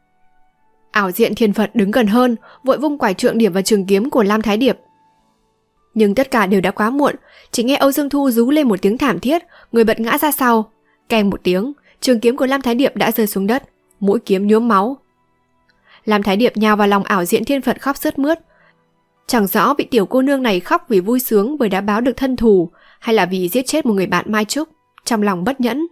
Ảo diện thiên Phật đứng gần hơn, vội vung quải trượng điểm vào trường kiếm của Lam Thái Điệp. Nhưng tất cả đều đã quá muộn, chỉ nghe Âu Dương Thu rú lên một tiếng thảm thiết, người bật ngã ra sau. Keng một tiếng, trường kiếm của Lam Thái Điệp đã rơi xuống đất, mũi kiếm nhuốm máu. Lam Thái Điệp nhào vào lòng ảo diện thiên Phật khóc sướt mướt. Chẳng rõ vị tiểu cô nương này khóc vì vui sướng bởi đã báo được thân thù, hay là vì giết chết một người bạn Mai Trúc, trong lòng bất nhẫn.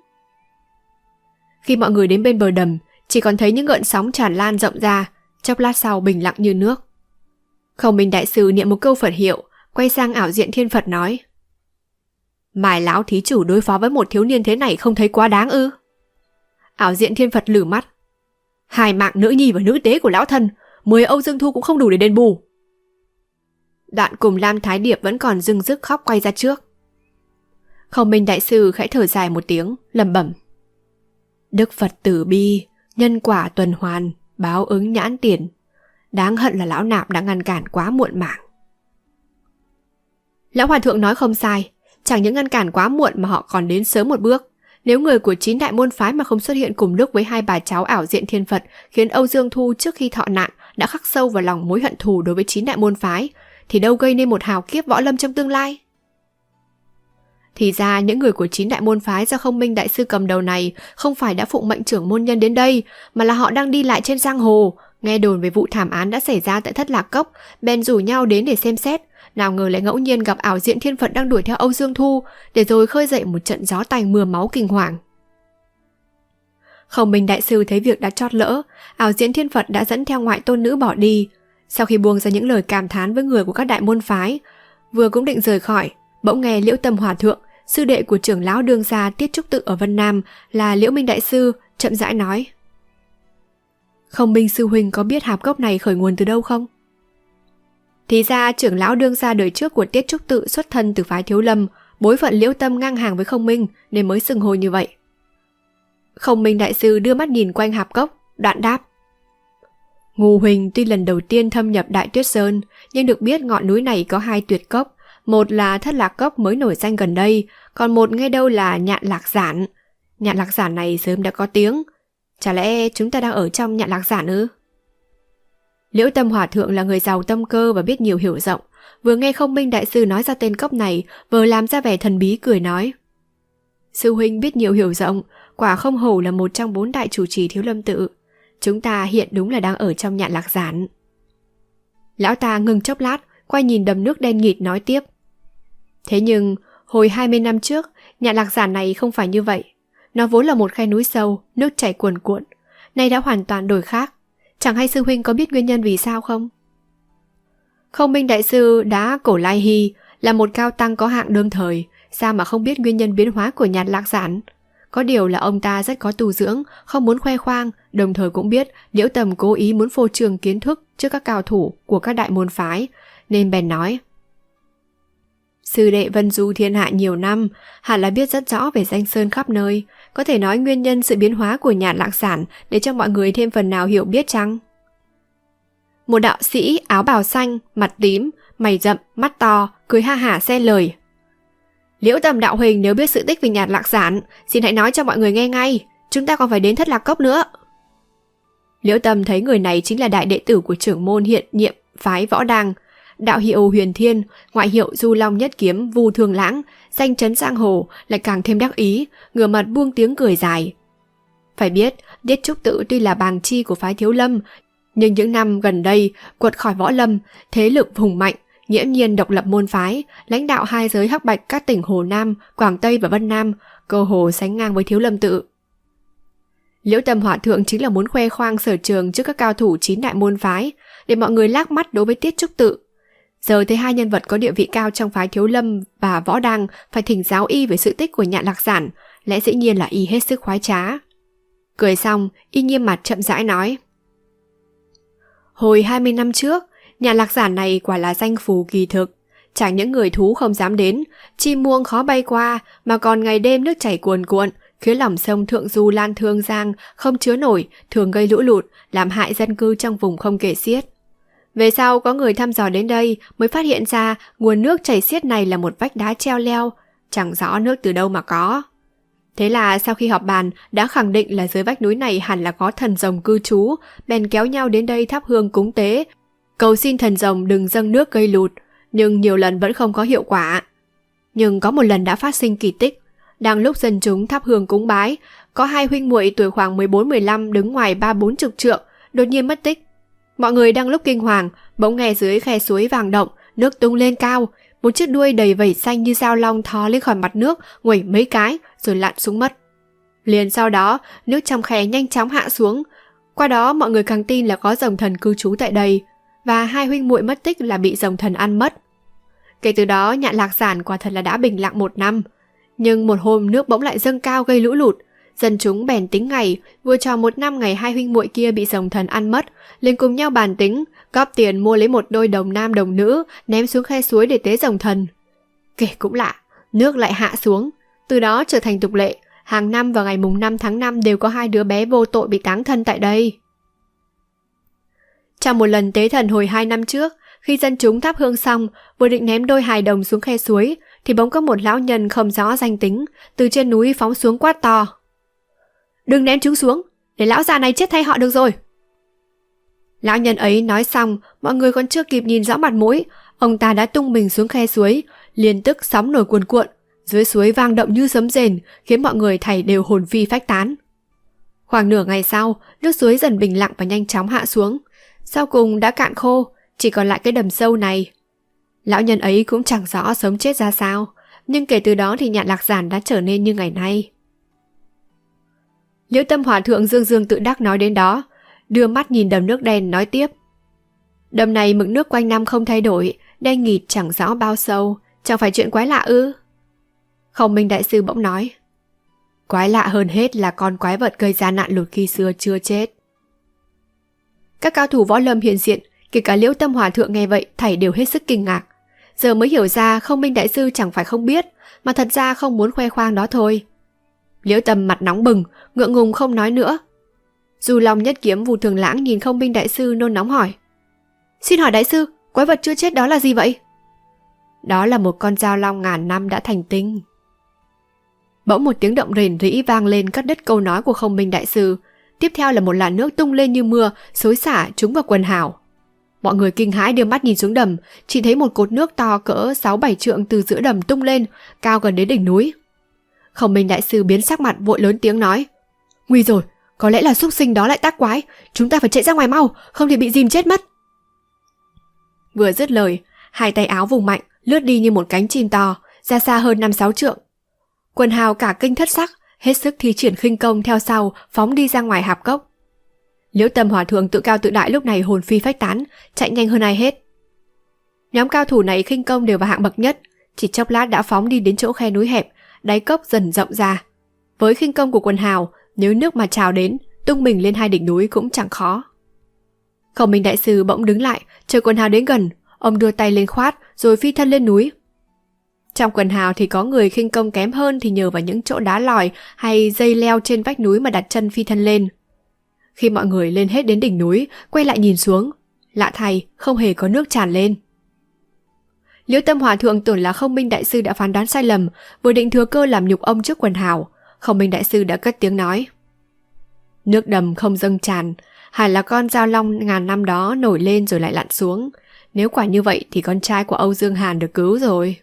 Khi mọi người đến bên bờ đầm, chỉ còn thấy những gợn sóng tràn lan rộng ra, chốc lát sau bình lặng như nước. Không Minh đại sư niệm một câu Phật hiệu, quay sang ảo diện thiên Phật nói. Mai lão thí chủ đối phó với một thiếu niên thế này không thấy quá đáng ư? Ảo diện thiên Phật lử mắt. 2 mạng nữ nhi và nữ tế của lão thân, 10 Âu Dương Thu cũng không đủ để đền bù. Đoạn cùng Lam Thái Điệp vẫn còn dưng dứt khóc quay ra trước. Không Minh đại sư khẽ thở dài một tiếng, lẩm bẩm. Đức Phật từ bi, nhân quả tuần hoàn, báo ứng nhãn tiền. Đáng hận là lão nạp đã ngăn cản quá muộn màng. Lão hòa thượng nói không sai, chẳng những ngăn cản quá muộn mà họ còn đến sớm một bước. Nếu người của 9 đại môn phái mà không xuất hiện cùng lúc với hai bà cháu ảo diện thiên Phật, khiến Âu Dương Thu trước khi thọ nạn đã khắc sâu vào lòng mối hận thù đối với 9 đại môn phái, thì đâu gây nên một hào kiếp võ lâm trong tương lai. Thì ra những người của 9 đại môn phái do Không Minh đại sư cầm đầu này không phải đã phụng mệnh trưởng môn nhân đến đây, mà là họ đang đi lại trên giang hồ, nghe đồn về vụ thảm án đã xảy ra tại Thất Lạc Cốc, bèn rủ nhau đến để xem xét. Nào ngờ lại ngẫu nhiên gặp ảo diện thiên Phật đang đuổi theo Âu Dương Thu, để rồi khơi dậy một trận gió tanh mưa máu kinh hoàng. Không Minh đại sư thấy việc đã chót lỡ, ảo diễn thiên Phật đã dẫn theo ngoại tôn nữ bỏ đi. Sau khi buông ra những lời cảm thán với người của các đại môn phái, vừa cũng định rời khỏi, bỗng nghe Liễu Tâm Hòa thượng, sư đệ của trưởng lão đương gia Tiết Trúc Tự ở Vân Nam là Liễu Minh đại sư, chậm rãi nói: Không Minh sư huynh có biết hạp cốc này khởi nguồn từ đâu không? Thì ra trưởng lão đương gia đời trước của Tiết Trúc Tự xuất thân từ phái Thiếu Lâm, bối phận Liễu Tâm ngang hàng với Không Minh nên mới xưng hô như vậy. Không Minh đại sư đưa mắt nhìn quanh hạp cốc, đoạn đáp: Ngô huynh tuy lần đầu tiên thâm nhập Đại Tuyết Sơn, nhưng được biết ngọn núi này có 2 tuyệt cốc, một là Thất Lạc Cốc mới nổi danh gần đây, còn một nghe đâu là Nhạn Lạc Giản. Nhạn Lạc Giản này sớm đã có tiếng, chả lẽ chúng ta đang ở trong Nhạn Lạc Giản ư? Liễu Tâm Hòa thượng là người giàu tâm cơ và biết nhiều hiểu rộng, vừa nghe Không Minh đại sư nói ra tên cốc này, vừa làm ra vẻ thần bí cười nói: Sư huynh biết nhiều hiểu rộng, quả không hổ là một trong 4 đại chủ trì Thiếu Lâm tự. Chúng ta hiện đúng là đang ở trong Nhạn Lạc Giản. Lão ta ngừng chốc lát, quay nhìn đầm nước đen nghịt nói tiếp: Thế nhưng, hồi 20 năm trước, Nhạn Lạc Giản này không phải như vậy. Nó vốn là một khe núi sâu, nước chảy cuồn cuộn, nay đã hoàn toàn đổi khác. Chẳng hay sư huynh có biết nguyên nhân vì sao không? Không Minh đại sư đã cổ lai hy, là một cao tăng có hạng đương thời, sao mà không biết nguyên nhân biến hóa của Nhạn Lạc Giản? Có điều là ông ta rất có tu dưỡng, không muốn khoe khoang, đồng thời cũng biết Liễu Tầm cố ý muốn phô trương kiến thức trước các cao thủ của các đại môn phái, nên bèn nói: Sư đệ vân du thiên hạ nhiều năm, hẳn là biết rất rõ về danh sơn khắp nơi, có thể nói nguyên nhân sự biến hóa của Nhạn Lạc Giản để cho mọi người thêm phần nào hiểu biết chăng? Một đạo sĩ áo bào xanh, mặt tím, mày rậm, mắt to, cười ha hả xen lời: Liễu Tầm đạo huỳnh nếu biết sự tích về Nhạn Lạc Giản, xin hãy nói cho mọi người nghe ngay, chúng ta còn phải đến Thất Lạc Cốc nữa. Liễu Tầm thấy người này chính là đại đệ tử của trưởng môn hiện nhiệm phái Võ Đăng, đạo hiệu Huyền Thiên, ngoại hiệu Du Long Nhất Kiếm Vu Thương Lãng, danh chấn giang hồ, lại càng thêm đắc ý, ngửa mặt buông tiếng cười dài. Phải biết, Tiết Trúc Tự tuy là bàng chi của phái Thiếu Lâm, nhưng những năm gần đây quật khỏi võ lâm, thế lực hùng mạnh, nghiễm nhiên độc lập môn phái, lãnh đạo 2 giới hắc bạch các tỉnh Hồ Nam, Quảng Tây và Vân Nam, cơ hồ sánh ngang với Thiếu Lâm tự. Liễu Tâm Hòa thượng chính là muốn khoe khoang sở trường trước các cao thủ 9 đại môn phái, để mọi người lác mắt đối với Tiết Trúc Tự. Giờ thấy 2 nhân vật có địa vị cao trong phái Thiếu Lâm và Võ Đăng phải thỉnh giáo y về sự tích của Nhạn Lạc Giản, lẽ dĩ nhiên là y hết sức khoái trá. Cười xong, y nghiêm mặt chậm rãi nói: Hồi 20 năm trước, Nhạn Lạc Giản này quả là danh phù kỳ thực, chẳng những người thú không dám đến, chim muông khó bay qua, mà còn ngày đêm nước chảy cuồn cuộn, khiến lòng sông Thượng Du Lan Thương Giang không chứa nổi, thường gây lũ lụt, làm hại dân cư trong vùng không kể xiết. Về sau có người thăm dò đến đây mới phát hiện ra nguồn nước chảy xiết này là một vách đá treo leo, chẳng rõ nước từ đâu mà có. Thế là sau khi họp bàn đã khẳng định là dưới vách núi này hẳn là có thần rồng cư trú, bèn kéo nhau đến đây thắp hương cúng tế, cầu xin thần rồng đừng dâng nước gây lụt, nhưng nhiều lần vẫn không có hiệu quả. Nhưng có một lần đã phát sinh kỳ tích. Đang lúc dân chúng thắp hương cúng bái, có 2 huynh muội tuổi khoảng 14-15 đứng ngoài 30-40 trượng, đột nhiên mất tích. Mọi người đang lúc kinh hoàng, bỗng nghe dưới khe suối vàng động, nước tung lên cao, một chiếc đuôi đầy vảy xanh như dao long thò lên khỏi mặt nước, nguẩy mấy cái rồi lặn xuống mất. Liền sau đó, nước trong khe nhanh chóng hạ xuống. Qua đó mọi người càng tin là có rồng thần cư trú tại đây, và 2 huynh muội mất tích là bị rồng thần ăn mất. Kể từ đó Nhạn Lạc Giản quả thật là đã bình lặng 1 năm. Nhưng một hôm nước bỗng lại dâng cao gây lũ lụt, dân chúng bèn tính ngày, vừa tròn 1 năm ngày 2 huynh muội kia bị rồng thần ăn mất, liền cùng nhau bàn tính, góp tiền mua lấy 1 đôi đồng nam đồng nữ, ném xuống khe suối để tế rồng thần. Kể cũng lạ, nước lại hạ xuống, Từ đó trở thành tục lệ, hàng năm vào ngày mùng 5 tháng 5 đều có 2 đứa bé vô tội bị táng thân tại đây. Trong một lần tế thần hồi 2 năm trước, khi dân chúng thắp hương xong, vừa định ném đôi hài đồng xuống khe suối, thì bỗng có một lão nhân không rõ danh tính, từ trên núi phóng xuống quát to. Đừng ném chúng xuống, để lão già này chết thay họ được rồi. Lão nhân ấy nói xong, mọi người còn chưa kịp nhìn rõ mặt mũi, ông ta đã tung mình xuống khe suối, liền tức sóng nổi cuồn cuộn, dưới suối vang động như sấm rền, khiến mọi người thảy đều hồn phi phách tán. Khoảng nửa ngày sau, nước suối dần bình lặng và nhanh chóng hạ xuống. Sau cùng đã cạn khô, chỉ còn lại cái đầm sâu này. Lão nhân ấy cũng chẳng rõ sống chết ra sao, nhưng kể từ đó thì Nhạn Lạc Giản đã trở nên như ngày nay. Liễu Tâm Hòa Thượng dương dương tự đắc nói đến đó, đưa mắt nhìn đầm nước đen nói tiếp. Đầm này mực nước quanh năm không thay đổi, đen nghịt chẳng rõ bao sâu, chẳng phải chuyện quái lạ ư? Không Minh Đại Sư bỗng nói. Quái lạ hơn hết là con quái vật gây ra nạn lụt khi xưa chưa chết. Các cao thủ võ lâm hiện diện, kể cả Liễu Tâm Hòa Thượng nghe vậy thảy đều hết sức kinh ngạc. Giờ mới hiểu ra Không Minh Đại Sư chẳng phải không biết, mà thật ra không muốn khoe khoang đó thôi. Liễu Tâm mặt nóng bừng, ngượng ngùng không nói nữa. Du Long Nhất Kiếm Vu Thường Lãng nhìn Không Minh Đại Sư nôn nóng hỏi. Xin hỏi Đại Sư, quái vật chưa chết đó là gì vậy? Đó là một con dao long ngàn năm đã thành tinh. Bỗng một tiếng động rền rĩ vang lên cắt đứt câu nói của Không Minh Đại Sư. Tiếp theo là một làn nước tung lên như mưa, xối xả trúng vào quần hào. Mọi người kinh hãi đưa mắt nhìn xuống đầm, chỉ thấy một cột nước to cỡ 6-7 trượng từ giữa đầm tung lên, cao gần đến đỉnh núi. Không Minh Đại Sư biến sắc mặt vội lớn tiếng nói. Nguy rồi, có lẽ là súc sinh đó lại tác quái, chúng ta phải chạy ra ngoài mau, không thì bị dìm chết mất. Vừa dứt lời, hai tay áo vùng mạnh, lướt đi như một cánh chim to, ra xa hơn 5-6 trượng. Quần hào cả kinh thất sắc, hết sức thi triển khinh công theo sau, phóng đi ra ngoài hạp cốc. Liễu Tâm Hòa Thượng tự cao tự đại lúc này hồn phi phách tán, chạy nhanh hơn ai hết. Nhóm cao thủ này khinh công đều vào hạng bậc nhất, chỉ chốc lát đã phóng đi đến chỗ khe núi hẹp, đáy cốc dần rộng ra. Với khinh công của quần hào, nếu nước mà trào đến, tung mình lên hai đỉnh núi cũng chẳng khó. Không Minh Đại Sư bỗng đứng lại, chờ quần hào đến gần, ông đưa tay lên khoát rồi phi thân lên núi. Trong quần hào thì có người khinh công kém hơn thì nhờ vào những chỗ đá lòi hay dây leo trên vách núi mà đặt chân phi thân lên. Khi mọi người lên hết đến đỉnh núi, quay lại nhìn xuống, lạ thay không hề có nước tràn lên. Liễu Tâm Hòa Thượng tưởng là Không Minh Đại Sư đã phán đoán sai lầm, vừa định thừa cơ làm nhục ông trước quần hào, Không Minh Đại Sư đã cất tiếng nói. Nước đầm không dâng tràn, hẳn là con dao long ngàn năm đó nổi lên rồi lại lặn xuống. Nếu quả như vậy thì con trai của Âu Dương Hàn được cứu rồi.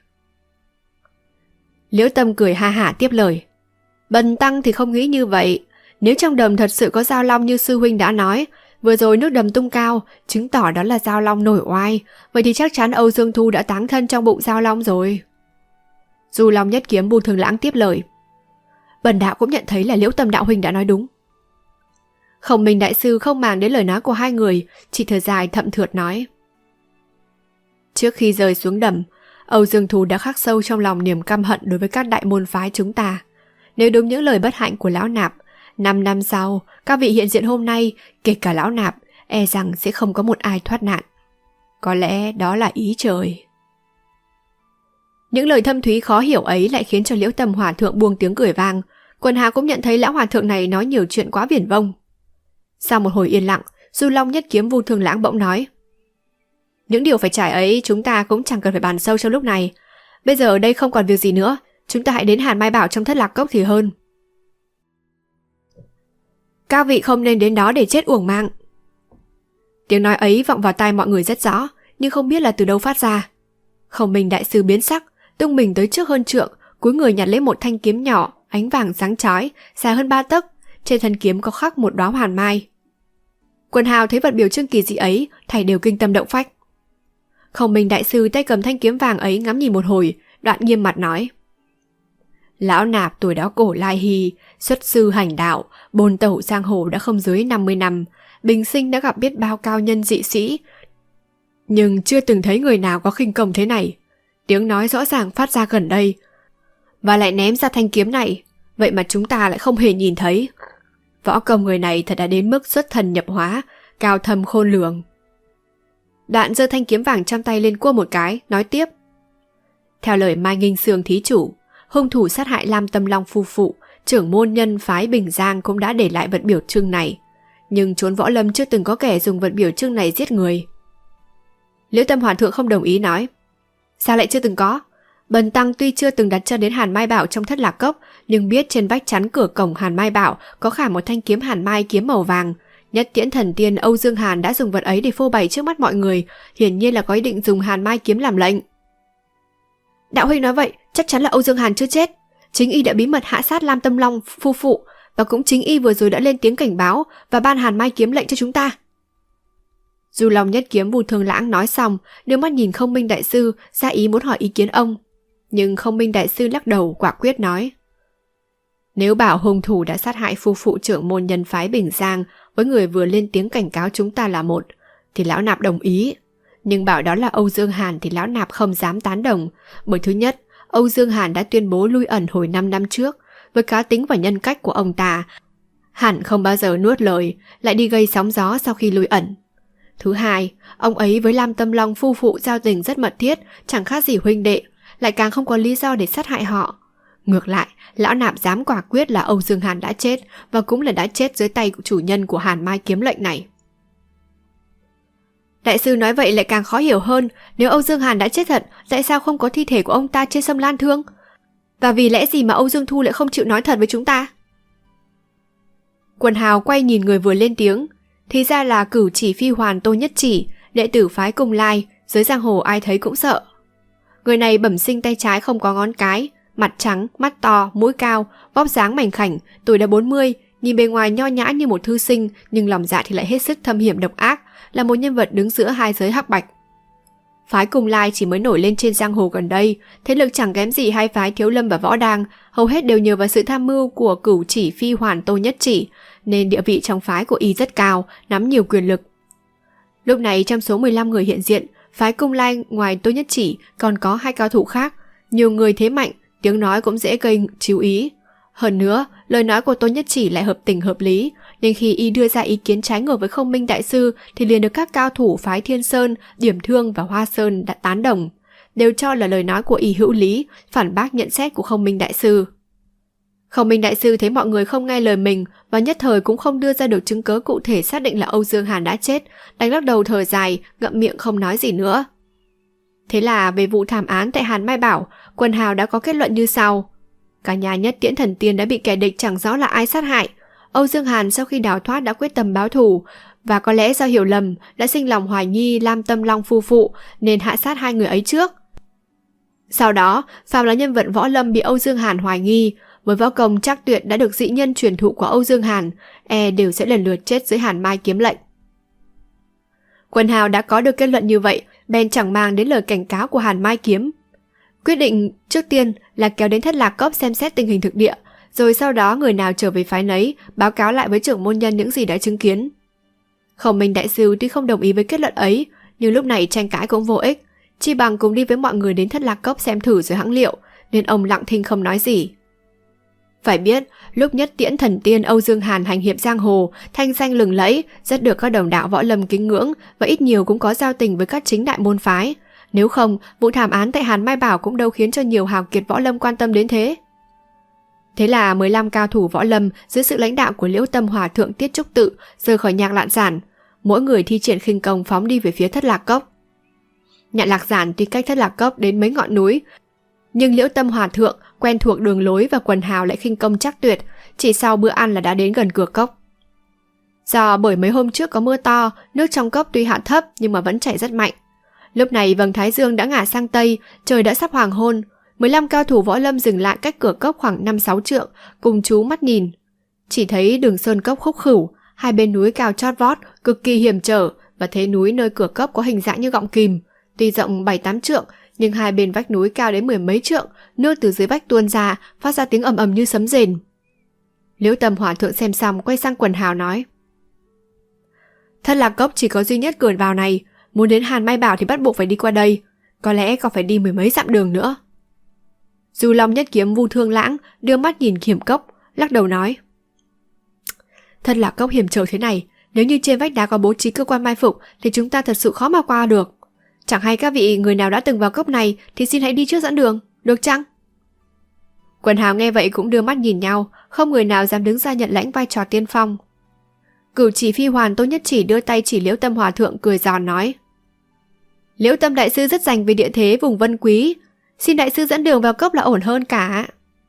Liễu Tâm cười ha hả tiếp lời. Bần tăng thì không nghĩ như vậy. Nếu trong đầm thật sự có dao long như sư huynh đã nói, vừa rồi nước đầm tung cao, chứng tỏ đó là dao long nổi oai, vậy thì chắc chắn Âu Dương Thu đã táng thân trong bụng dao long rồi. Du Long Nhất Kiếm Vu Thường Lãng tiếp lời. Bần đạo cũng nhận thấy là Liễu Tâm đạo huynh đã nói đúng. Không Minh Đại Sư không màng đến lời nói của hai người, chỉ thở dài thậm thượt nói. Trước khi rơi xuống đầm, Âu Dương Thu đã khắc sâu trong lòng niềm căm hận đối với các đại môn phái chúng ta. Nếu đúng những lời bất hạnh của Lão Nạp, 5 năm sau, các vị hiện diện hôm nay, kể cả Lão Nạp, e rằng sẽ không có một ai thoát nạn. Có lẽ đó là ý trời. Những lời thâm thúy khó hiểu ấy lại khiến cho Liễu Tâm Hòa Thượng buông tiếng cười vang. Quần hào cũng nhận thấy Lão Hòa Thượng này nói nhiều chuyện quá viển vông. Sau một hồi yên lặng, Du Long Nhất Kiếm Vu Thường Lãng bỗng nói. Những điều phải trải ấy chúng ta cũng chẳng cần phải bàn sâu trong lúc này. Bây giờ ở đây không còn việc gì nữa, chúng ta hãy đến Hàn Mai Bảo trong Thất Lạc Cốc thì hơn. Các vị không nên đến đó để chết uổng mạng. Tiếng nói ấy vọng vào tai mọi người rất rõ, nhưng không biết là từ đâu phát ra. Không Minh Đại Sư biến sắc, tung mình tới trước hơn trượng, cúi người nhặt lấy một thanh kiếm nhỏ, ánh vàng sáng chói, dài hơn 3 tấc, trên thân kiếm có khắc một đóa hoàn mai. Quần hào thấy vật biểu trưng kỳ dị ấy, thảy đều kinh tâm động phách. Không Minh Đại Sư tay cầm thanh kiếm vàng ấy ngắm nhìn một hồi, đoạn nghiêm mặt nói. Lão Nạp tuổi đó cổ lai hy, xuất sư hành đạo, bồn tẩu giang hồ đã không dưới 50 năm, bình sinh đã gặp biết bao cao nhân dị sĩ, nhưng chưa từng thấy người nào có khinh công thế này. Tiếng nói rõ ràng phát ra gần đây, và lại ném ra thanh kiếm này, vậy mà chúng ta lại không hề nhìn thấy. Võ công người này thật đã đến mức xuất thần nhập hóa, cao thâm khôn lường. Đoạn giơ thanh kiếm vàng trong tay lên cua một cái, nói tiếp. Theo lời Mai Nghinh Sương thí chủ, hung thủ sát hại Lam Tâm Long phu phụ, trưởng môn nhân phái Bình Giang cũng đã để lại vật biểu trưng này. Nhưng chốn võ lâm chưa từng có kẻ dùng vật biểu trưng này giết người. Liễu Tâm Hòa Thượng không đồng ý nói: Sao lại chưa từng có? Bần tăng tuy chưa từng đặt chân đến Hàn Mai Bảo trong Thất Lạc Cốc, nhưng biết trên vách chắn cửa cổng Hàn Mai Bảo có khảm một thanh kiếm Hàn Mai kiếm màu vàng. Nhất Tiễn thần tiên Âu Dương Hàn đã dùng vật ấy để phô bày trước mắt mọi người, hiển nhiên là có ý định dùng Hàn Mai kiếm làm lệnh. Đạo huynh nói vậy, chắc chắn là Âu Dương Hàn chưa chết. Chính y đã bí mật hạ sát Lam Tâm Long phu phụ, và cũng chính y vừa rồi đã lên tiếng cảnh báo và ban Hàn Mai kiếm lệnh cho chúng ta. Du Long Nhất Kiếm Vu Thương Lãng nói xong, đưa mắt nhìn Không Minh đại sư, ra ý muốn hỏi ý kiến ông. Nhưng Không Minh đại sư lắc đầu quả quyết nói: Nếu bảo hung thủ đã sát hại phu phụ trưởng môn nhân phái Bình Giang với người vừa lên tiếng cảnh cáo chúng ta là một, thì lão nạp đồng ý. Nhưng bảo đó là Âu Dương Hàn thì lão nạp không dám tán đồng, bởi thứ nhất, Âu Dương Hàn đã tuyên bố lui ẩn hồi 5 năm trước. Với cá tính và nhân cách của ông ta, hẳn không bao giờ nuốt lời, lại đi gây sóng gió sau khi lui ẩn. Thứ hai, ông ấy với Lam Tâm Long phu phụ giao tình rất mật thiết, chẳng khác gì huynh đệ, lại càng không có lý do để sát hại họ. Ngược lại, lão nạp dám quả quyết là Âu Dương Hàn đã chết, và cũng là đã chết dưới tay của chủ nhân của Hàn Mai kiếm lệnh này. Đại sư nói vậy lại càng khó hiểu hơn. Nếu Âu Dương Hàn đã chết thật, tại sao không có thi thể của ông ta trên sông Lan Thương? Và vì lẽ gì mà Âu Dương Thu lại không chịu nói thật với chúng ta? Quần hào quay nhìn người vừa lên tiếng. Thì ra là Cửu Chỉ Phi Hoàn Tô Nhất Chỉ, đệ tử phái Cung Lai, dưới giang hồ ai thấy cũng sợ. Người này bẩm sinh tay trái không có ngón cái, mặt trắng, mắt to, mũi cao, vóc dáng mảnh khảnh, tuổi đã 40, nhìn bề ngoài nho nhã như một thư sinh, nhưng lòng dạ thì lại hết sức thâm hiểm độc ác, là một nhân vật đứng giữa hai giới hắc bạch. Phái Cung Lai chỉ mới nổi lên trên giang hồ gần đây, thế lực chẳng kém gì hai phái Thiếu Lâm và Võ Đăng, hầu hết đều nhờ vào sự tham mưu của Cửu Chỉ Phi Hoàn Tô Nhất Chỉ, nên địa vị trong phái của y rất cao, nắm nhiều quyền lực. Lúc này trong số 15 người hiện diện, phái Cung Lai ngoài Tô Nhất Chỉ còn có 2 cao thủ khác, nhiều người thế mạnh, tiếng nói cũng dễ gây chú ý. Hơn nữa, lời nói của Tô Nhất Chỉ lại hợp tình hợp lý, nên khi y đưa ra ý kiến trái ngược với Không Minh đại sư thì liền được các cao thủ phái Thiên Sơn, Điểm Thương và Hoa Sơn đã tán đồng, đều cho là lời nói của y hữu lý, phản bác nhận xét của Không Minh đại sư. Không Minh đại sư thấy mọi người không nghe lời mình và nhất thời cũng không đưa ra được chứng cớ cụ thể xác định là Âu Dương Hàn đã chết, đánh lắc đầu thở dài, ngậm miệng không nói gì nữa. Thế là về vụ thảm án tại Hàn Mai Bảo, quần hào đã có kết luận như sau. Cả nhà Nhất Tiễn thần tiên đã bị kẻ địch chẳng rõ là ai sát hại. Âu Dương Hàn sau khi đào thoát đã quyết tâm báo thù, và có lẽ do hiểu lầm đã sinh lòng hoài nghi Lam Tâm Long phu phụ nên hạ sát 2 người ấy trước. Sau đó, phàm là nhân vật võ lâm bị Âu Dương Hàn hoài nghi, với võ công chắc tuyệt đã được dị nhân truyền thụ của Âu Dương Hàn, đều sẽ lần lượt chết dưới Hàn Mai kiếm lệnh. Quần hào đã có được kết luận như vậy, bèn chẳng mang đến lời cảnh cáo của Hàn Mai kiếm. Quyết định trước tiên là kéo đến Thất Lạc Cốc xem xét tình hình thực địa, rồi sau đó người nào trở về phái nấy báo cáo lại với trưởng môn nhân những gì đã chứng kiến. Không Minh đại sư tuy không đồng ý với kết luận ấy, nhưng lúc này tranh cãi cũng vô ích, chi bằng cùng đi với mọi người đến Thất Lạc Cốc xem thử rồi hãng liệu, nên ông lặng thinh không nói gì. Phải biết, lúc Nhất Tiễn thần tiên Âu Dương Hàn hành hiệp giang hồ, thanh danh lừng lẫy, rất được các đồng đạo võ lâm kính ngưỡng và ít nhiều cũng có giao tình với các chính đại môn phái. Nếu không, vụ thảm án tại Hàn Mai Bảo cũng đâu khiến cho nhiều hào kiệt võ lâm quan tâm đến thế. Thế là 15 cao thủ võ lâm dưới sự lãnh đạo của Liễu Tâm Hòa Thượng Tiết Trúc Tự rời khỏi Nhạc Lạn Giản, mỗi người thi triển khinh công phóng đi về phía Thất Lạc Cốc. Nhạc Lạc Giản tuy cách Thất Lạc Cốc đến mấy ngọn núi, nhưng Liễu Tâm Hòa Thượng quen thuộc đường lối và quần hào lại khinh công chắc tuyệt, chỉ sau bữa ăn là đã đến gần cửa cốc. Do bởi mấy hôm trước có mưa to, nước trong cốc tuy hạ thấp nhưng mà vẫn chảy rất mạnh. Lúc này vầng thái dương đã ngả sang tây, trời đã sắp hoàng hôn. 15 cao thủ võ lâm dừng lại cách cửa cốc khoảng 5-6 trượng, cùng chú mắt nhìn. Chỉ thấy đường sơn cốc khúc khửu, hai bên núi cao chót vót, cực kỳ hiểm trở, và thế núi nơi cửa cốc có hình dạng như gọng kìm. Tuy rộng 7-8 trượng, nhưng hai bên vách núi cao đến 10 mấy trượng, nước từ dưới vách tuôn ra, phát ra tiếng ầm ầm như sấm rền. Liễu Tâm Hòa Thượng xem xong quay sang quần hào nói: Thất Lạc Cốc chỉ có duy nhất cửa vào này, muốn đến Hàn Mai Bảo thì bắt buộc phải đi qua đây, có lẽ còn phải đi 10 mấy dặm đường nữa. Du Long Nhất Kiếm Vu Thương Lãng đưa mắt nhìn hiểm cốc, lắc đầu nói: Thất Lạc Cốc hiểm trở thế này, nếu như trên vách đá có bố trí cơ quan mai phục thì chúng ta thật sự khó mà qua được. Chẳng hay các vị người nào đã từng vào cốc này thì xin hãy đi trước dẫn đường, được chăng? Quần hào nghe vậy cũng đưa mắt nhìn nhau, không người nào dám đứng ra nhận lãnh vai trò tiên phong. Cửu chỉ Phi Hoàn Tô Nhất Chỉ đưa tay chỉ Liễu Tâm Hòa Thượng cười giòn nói: Liễu Tâm đại sư rất dành về địa thế vùng Vân Quý, xin đại sư dẫn đường vào cốc là ổn hơn cả.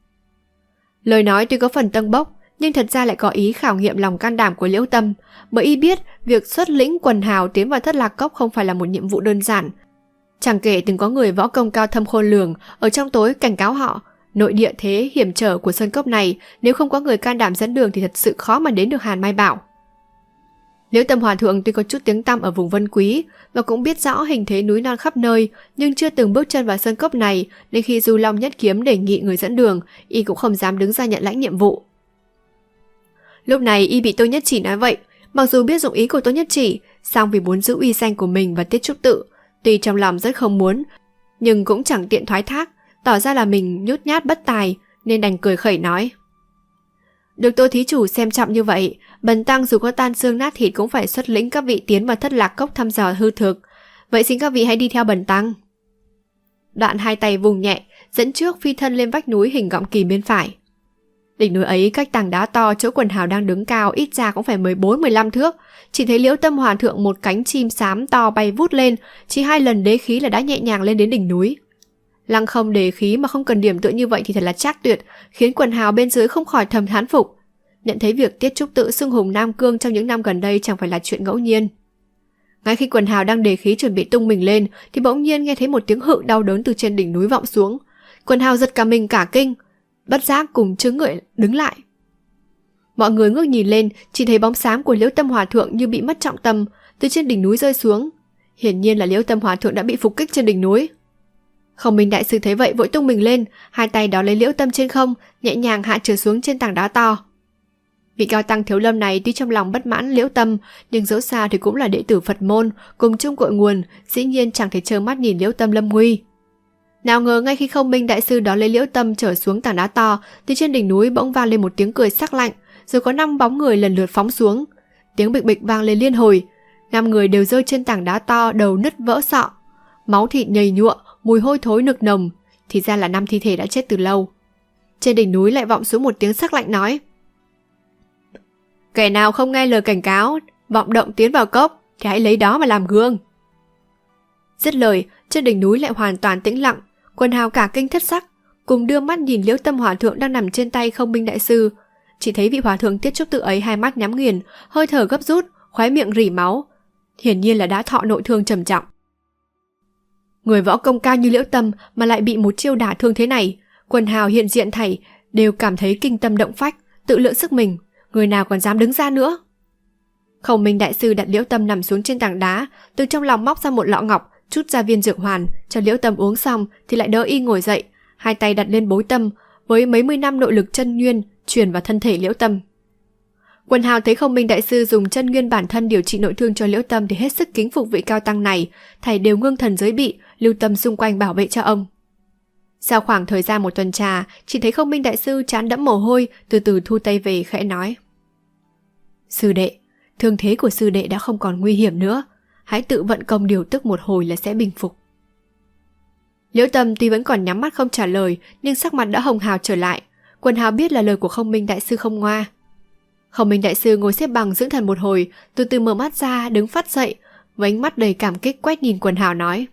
Lời nói tuy có phần tâng bốc, nhưng thật ra lại có ý khảo nghiệm lòng can đảm của Liễu Tâm, bởi y biết việc xuất lĩnh quần hào tiến vào Thất Lạc Cốc không phải là một nhiệm vụ đơn giản. Chẳng kể từng có người võ công cao thâm khôn lường ở trong tối cảnh cáo họ, nội địa thế hiểm trở của sơn cốc này, nếu không có người can đảm dẫn đường thì thật sự khó mà đến được Hàn Mai Bảo. Liễu Tâm Hòa Thượng tuy có chút tiếng tăm ở vùng Vân Quý và cũng biết rõ hình thế núi non khắp nơi, nhưng chưa từng bước chân vào sơn cốc này, nên khi Du Long Nhất Kiếm đề nghị người dẫn đường, y cũng không dám đứng ra nhận lãnh nhiệm vụ. Lúc này y bị Tô Nhất Chỉ nói vậy, mặc dù biết dụng ý của Tô Nhất Chỉ, song vì muốn giữ uy danh của mình và Tiết Trúc Tự, tuy trong lòng rất không muốn, nhưng cũng chẳng tiện thoái thác, tỏ ra là mình nhút nhát bất tài, nên đành cười khẩy nói: Được Tô thí chủ xem trọng như vậy, bần tăng dù có tan xương nát thịt cũng phải xuất lĩnh các vị tiến vào Thất Lạc Cốc thăm dò hư thực, vậy xin các vị hãy đi theo bần tăng. Đoạn hai tay vùng nhẹ, dẫn trước phi thân lên vách núi hình gọng kìm bên phải. Đỉnh núi ấy cách tảng đá to chỗ quần hào đang đứng cao ít ra cũng phải 14-15 thước, chỉ thấy Liễu Tâm Hòa Thượng một cánh chim xám to bay vút lên, chỉ 2 lần đế khí là đã nhẹ nhàng lên đến đỉnh núi. Lăng không đế khí mà không cần điểm tựa như vậy thì thật là trác tuyệt, khiến quần hào bên dưới không khỏi thầm thán phục. Nhận thấy việc Tiết Trúc Tự xưng hùng Nam Cương trong những năm gần đây chẳng phải là chuyện ngẫu nhiên. Ngay khi quần hào đang đề khí chuẩn bị tung mình lên thì bỗng nhiên nghe thấy một tiếng hự đau đớn từ trên đỉnh núi vọng xuống. Quần hào giật cả mình cả kinh, bất giác cùng chướng người đứng lại. Mọi người ngước nhìn lên, chỉ thấy bóng xám của Liễu Tâm Hòa Thượng như bị mất trọng tâm, từ trên đỉnh núi rơi xuống. Hiển nhiên là Liễu Tâm Hòa Thượng đã bị phục kích trên đỉnh núi. Khổng Minh đại sư thấy vậy vội tung mình lên, hai tay đón lấy Liễu Tâm trên không, nhẹ nhàng hạ trở xuống trên tảng đá to. Vị cao tăng Thiếu Lâm này tuy trong lòng bất mãn Liễu Tâm, nhưng dẫu sao thì cũng là đệ tử Phật môn, cùng chung cội nguồn, dĩ nhiên chẳng thể trơ mắt nhìn Liễu Tâm lâm nguy. Nào ngờ ngay khi Khổng Minh đại sư đón lấy Liễu Tâm trở xuống tảng đá to, thì trên đỉnh núi bỗng vang lên một tiếng cười sắc lạnh, rồi có 5 bóng người lần lượt phóng xuống. Tiếng bịch bịch vang lên liên hồi, 5 người đều rơi trên tảng đá to, đầu nứt vỡ sọ, máu thịt nhầy nhụa, mùi hôi thối nực nồng, thì ra là 5 thi thể đã chết từ lâu. Trên đỉnh núi lại vọng xuống một tiếng sắc lạnh nói: Kẻ nào không nghe lời cảnh cáo, vọng động tiến vào cốc thì hãy lấy đó mà làm gương. Dứt lời, trên đỉnh núi lại hoàn toàn tĩnh lặng, quần hào cả kinh thất sắc, cùng đưa mắt nhìn Liễu Tâm Hòa Thượng đang nằm trên tay Khổng Minh đại sư. Chỉ thấy vị hòa thượng Tiết Trúc Tự ấy hai mắt nhắm nghiền, hơi thở gấp rút, khóe miệng rỉ máu, hiển nhiên là đã thọ nội thương trầm trọng. Người võ công cao như Liễu Tâm mà lại bị một chiêu đả thương thế này, quần hào hiện diện thảy đều cảm thấy kinh tâm động phách, tự lượng sức mình, người nào còn dám đứng ra nữa. Khổng Minh đại sư đặt Liễu Tâm nằm xuống trên tảng đá, từ trong lòng móc ra một lọ ngọc, trút ra viên dược hoàn cho Liễu Tâm uống xong thì lại đỡ y ngồi dậy, hai tay đặt lên bối tâm, với mấy mươi năm nội lực chân nguyên truyền vào thân thể Liễu Tâm. Quần hào thấy Khổng Minh đại sư dùng chân nguyên bản thân điều trị nội thương cho Liễu Tâm thì hết sức kính phục vị cao tăng này, thảy đều ngưng thần giới bị, lưu tâm xung quanh bảo vệ cho ông. Sau khoảng thời gian một tuần trà, chỉ thấy Khổng Minh đại sư trán đẫm mồ hôi, từ từ thu tay về khẽ nói: Sư đệ, thương thế của sư đệ đã không còn nguy hiểm nữa, hãy tự vận công điều tức một hồi là sẽ bình phục. Liễu Tâm tuy vẫn còn nhắm mắt không trả lời, nhưng sắc mặt đã hồng hào trở lại. Quần hào biết là lời của Khổng Minh đại sư không ngoa. Khổng Minh đại sư ngồi xếp bằng dưỡng thần một hồi, từ từ mở mắt ra, đứng phắt dậy, với ánh mắt đầy cảm kích quét nhìn quần hào nói: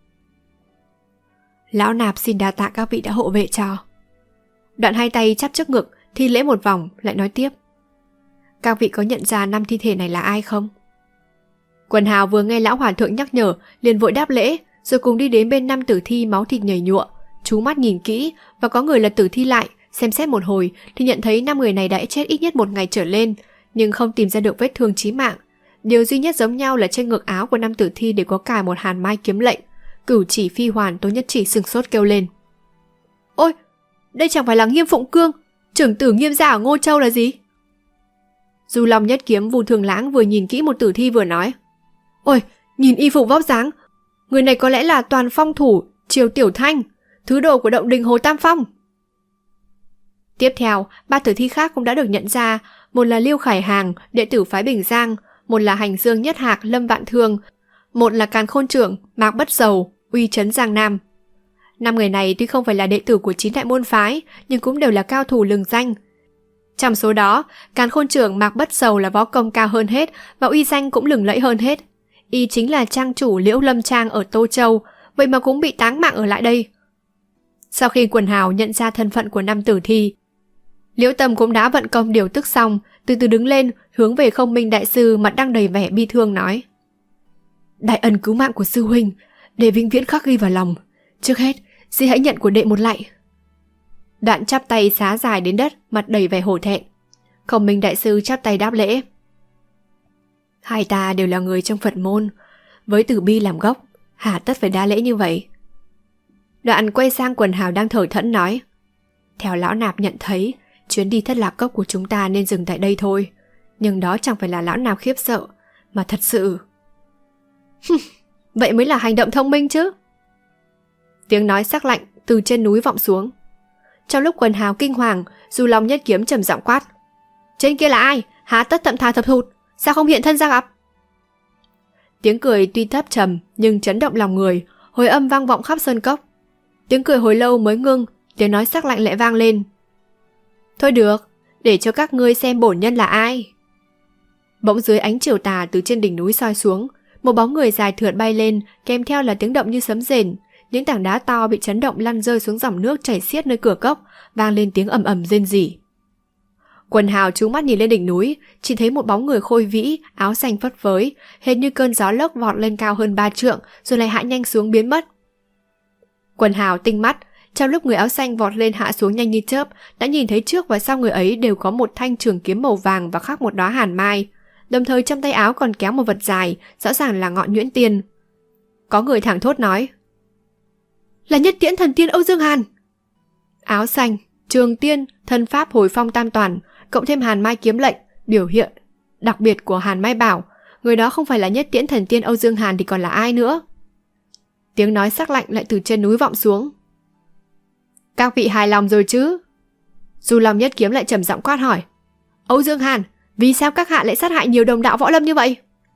Lão nạp xin đa tạ các vị đã hộ vệ cho. Đoạn hai tay chắp trước ngực, thi lễ một vòng, lại nói tiếp: Các vị có nhận ra 5 thi thể này là ai không? Quần hào vừa nghe lão hòa thượng nhắc nhở, liền vội đáp lễ, rồi cùng đi đến bên 5 tử thi máu thịt nhầy nhụa, chú mắt nhìn kỹ, và có người lật tử thi lại, xem xét một hồi thì nhận thấy 5 người này đã chết ít nhất 1 ngày trở lên, nhưng không tìm ra được vết thương chí mạng. Điều duy nhất giống nhau là trên ngực áo của 5 tử thi đều có cài một hàn mai kiếm lệnh. Cửu chỉ Phi Hoàn Tô Nhất Chỉ sừng sốt kêu lên: Ôi, đây chẳng phải là Nghiêm Phụng Cương, trưởng tử Nghiêm gia ở Ngô Châu là gì? Du Long Nhất Kiếm Vu Thường Lãng vừa nhìn kỹ một tử thi vừa nói: Ôi, nhìn y phục vóc dáng, người này có lẽ là Toàn Phong thủ Triều Tiểu Thanh, thứ đồ của động đình Hồ Tam Phong. Tiếp theo, 3 tử thi khác cũng đã được nhận ra, một là Liêu Khải Hàng, đệ tử phái Bình Giang, một là Hành Dương Nhất Hạc Lâm Vạn Thương, một là Càn Khôn Trưởng Mạc Bất Dầu, uy trấn Giang Nam. 5 người này tuy không phải là đệ tử của 9 đại môn phái, nhưng cũng đều là cao thủ lừng danh. Trong số đó, Càn Khôn trưởng Mạc Bất Sầu là võ công cao hơn hết và uy danh cũng lừng lẫy hơn hết. Y chính là trang chủ Liễu Lâm Trang ở Tô Châu, vậy mà cũng bị táng mạng ở lại đây. Sau khi quần hào nhận ra thân phận của 5 tử thi, Liễu Tâm cũng đã vận công điều tức xong, từ từ đứng lên, hướng về Không Minh đại sư mặt đang đầy vẻ bi thương nói: Đại ân cứu mạng của sư huynh, để vĩnh viễn khắc ghi vào lòng. Trước hết, xin hãy nhận của đệ một lạy. Đoạn chắp tay xá dài đến đất, mặt đầy vẻ hổ thẹn. Không Minh đại sư chắp tay đáp lễ: Hai ta đều là người trong Phật môn, với từ bi làm gốc, hà tất phải đa lễ như vậy. Đoạn quay sang quần hào đang thở thẫn nói: Theo lão nạp nhận thấy, chuyến đi Thất Lạc Cốc của chúng ta nên dừng tại đây thôi. Nhưng đó chẳng phải là lão nạp khiếp sợ, mà thật sự... Vậy mới là hành động thông minh chứ. Tiếng nói sắc lạnh từ trên núi vọng xuống. Trong lúc quần hào kinh hoàng, Du Long Nhất Kiếm trầm giọng quát: Trên kia là ai? Há tất thậm thà thập thụt, sao không hiện thân ra gặp? Tiếng cười tuy thấp trầm nhưng chấn động lòng người, hồi âm vang vọng khắp sơn cốc. Tiếng cười hồi lâu mới ngưng, tiếng nói sắc lạnh lại vang lên: Thôi được, để cho các ngươi xem bổn nhân là ai. Bỗng dưới ánh chiều tà từ trên đỉnh núi soi xuống, một bóng người dài thượt bay lên, kèm theo là tiếng động như sấm rền. Những tảng đá to bị chấn động lăn rơi xuống dòng nước chảy xiết nơi cửa cốc, vang lên tiếng ầm ầm rên rỉ. Quần hào trố mắt nhìn lên đỉnh núi, chỉ thấy một bóng người khôi vĩ, áo xanh phất phới, hệt như cơn gió lốc vọt lên cao hơn 3 trượng, rồi lại hạ nhanh xuống biến mất. Quần hào tinh mắt, trong lúc người áo xanh vọt lên hạ xuống nhanh như chớp, đã nhìn thấy trước và sau người ấy đều có một thanh trường kiếm màu vàng và khắc một đóa hàn mai, đồng thời trong tay áo còn kéo một vật dài, rõ ràng là ngọn nhuyễn tiên. Có người thẳng thốt nói: Là Nhất Tiễn Thần Tiên Âu Dương Hàn. Áo xanh, trường tiên, thân pháp hồi phong tam toàn, cộng thêm hàn mai kiếm lệnh, biểu hiện đặc biệt của hàn mai bảo, người đó không phải là Nhất Tiễn Thần Tiên Âu Dương Hàn thì còn là ai nữa? Tiếng nói sắc lạnh lại từ trên núi vọng xuống: Các vị hài lòng rồi chứ? Du Long Nhất Kiếm lại trầm giọng quát hỏi: Âu Dương Hàn, vì sao các hạ lại sát hại nhiều đồng đạo võ lâm như vậy?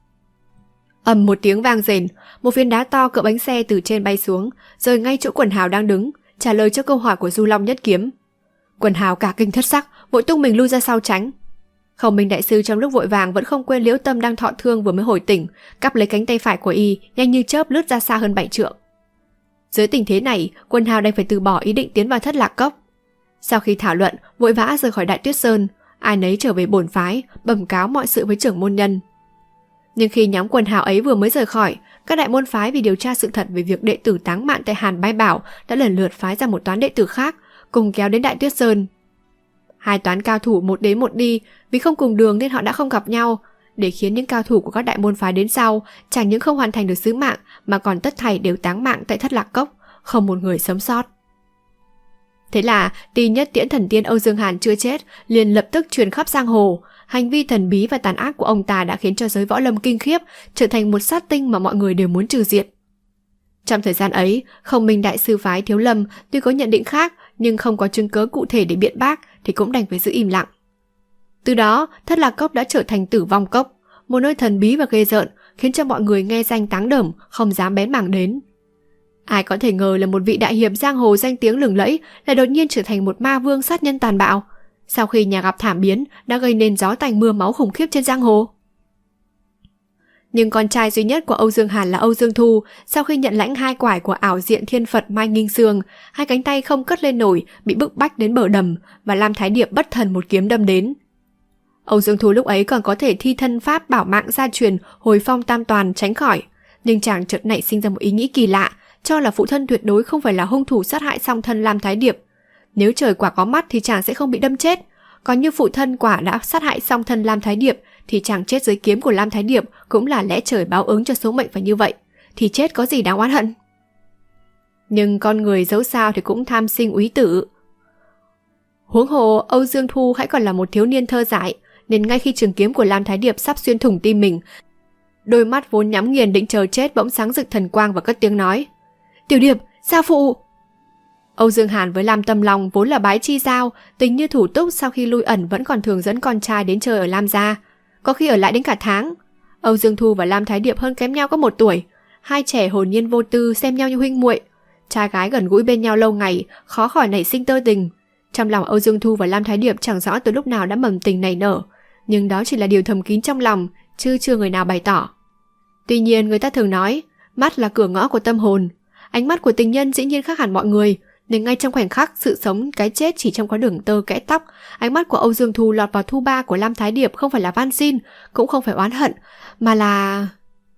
Ầm một tiếng vang rền, một viên đá to cỡ bánh xe từ trên bay xuống, rơi ngay chỗ quần hào đang đứng, trả lời cho câu hỏi của Du Long Nhất Kiếm. Quần hào cả kinh thất sắc, vội tung mình lui ra sau tránh. Không Minh đại sư trong lúc vội vàng vẫn không quên Liễu Tâm đang thọ thương vừa mới hồi tỉnh, cắp lấy cánh tay phải của y, nhanh như chớp lướt ra xa hơn 7 trượng. Dưới tình thế này, quần hào đành phải từ bỏ ý định tiến vào Thất Lạc Cốc. Sau khi thảo luận, vội vã rời khỏi Đại Tuyết Sơn, ai nấy trở về bổn phái, bẩm cáo mọi sự với trưởng môn nhân. Nhưng khi nhóm quần hào ấy vừa mới rời khỏi, các đại môn phái vì điều tra sự thật về việc đệ tử táng mạng tại Hàn Bái Bảo đã lần lượt phái ra một toán đệ tử khác, cùng kéo đến Đại Tuyết Sơn. Hai toán cao thủ một đến một đi, vì không cùng đường nên họ đã không gặp nhau, để khiến những cao thủ của các đại môn phái đến sau chẳng những không hoàn thành được sứ mạng mà còn tất thảy đều táng mạng tại Thất Lạc Cốc, không một người sống sót. Thế là tin Nhất Tiễn Thần Tiên Âu Dương Hàn chưa chết liền lập tức truyền khắp giang hồ. Hành vi thần bí và tàn ác của ông ta đã khiến cho giới võ lâm kinh khiếp, trở thành một sát tinh mà mọi người đều muốn trừ diệt. Trong thời gian ấy, Không Minh đại sư phái Thiếu Lâm tuy có nhận định khác nhưng không có chứng cớ cụ thể để biện bác thì cũng đành phải giữ im lặng. Từ đó, Thất Lạc Cốc đã trở thành tử vong cốc, một nơi thần bí và ghê rợn, khiến cho mọi người nghe danh táng đởm, không dám bén mảng đến. Ai có thể ngờ là một vị đại hiệp giang hồ danh tiếng lừng lẫy lại đột nhiên trở thành một ma vương sát nhân tàn bạo, sau khi nhà gặp thảm biến đã gây nên gió tanh mưa máu khủng khiếp trên giang hồ. Nhưng con trai duy nhất của Âu Dương Hàn là Âu Dương Thu, sau khi nhận lãnh 2 quải của ảo diện thiên Phật Mai Nghinh Sương, 2 cánh tay không cất lên nổi, bị bức bách đến bờ đầm và Lam Thái Điệp bất thần một kiếm đâm đến. Âu Dương Thu lúc ấy còn có thể thi thân pháp bảo mạng gia truyền hồi phong tam toàn tránh khỏi, nhưng chàng chợt nảy sinh ra một ý nghĩ kỳ lạ, cho là phụ thân tuyệt đối không phải là hung thủ sát hại song thân Lam Thái Điệp. Nếu trời quả có mắt thì chàng sẽ không bị đâm chết, còn như phụ thân quả đã sát hại song thân Lam Thái Điệp thì chàng chết dưới kiếm của Lam Thái Điệp cũng là lẽ trời báo ứng cho số mệnh phải như vậy, thì chết có gì đáng oán hận. Nhưng con người dẫu sao thì cũng tham sinh úy tử. Huống hồ Âu Dương Thu hãy còn là một thiếu niên thơ dại, nên ngay khi trường kiếm của Lam Thái Điệp sắp xuyên thủng tim mình, đôi mắt vốn nhắm nghiền định chờ chết bỗng sáng rực thần quang và cất tiếng nói: Tiểu Điệp, gia phụ! Âu Dương Hàn với Lam Tâm Long vốn là bái chi giao, tình như thủ túc, sau khi lui ẩn vẫn còn thường dẫn con trai đến chơi ở Lam gia, có khi ở lại đến cả tháng. Âu Dương Thu và Lam Thái Điệp hơn kém nhau có 1 tuổi, hai trẻ hồn nhiên vô tư xem nhau như huynh muội. Trai gái gần gũi bên nhau lâu ngày, khó khỏi nảy sinh tơ tình. Trong lòng Âu Dương Thu và Lam Thái Điệp chẳng rõ từ lúc nào đã mầm tình nảy nở, nhưng đó chỉ là điều thầm kín trong lòng, chứ chưa người nào bày tỏ. Tuy nhiên người ta thường nói, mắt là cửa ngõ của tâm hồn. Ánh mắt của tình nhân dĩ nhiên khác hẳn mọi người, nên ngay trong khoảnh khắc sự sống cái chết chỉ trong có đường tơ kẽ tóc, ánh mắt của Âu Dương Thu lọt vào thu ba của Lam Thái Điệp không phải là van xin, cũng không phải oán hận, mà là...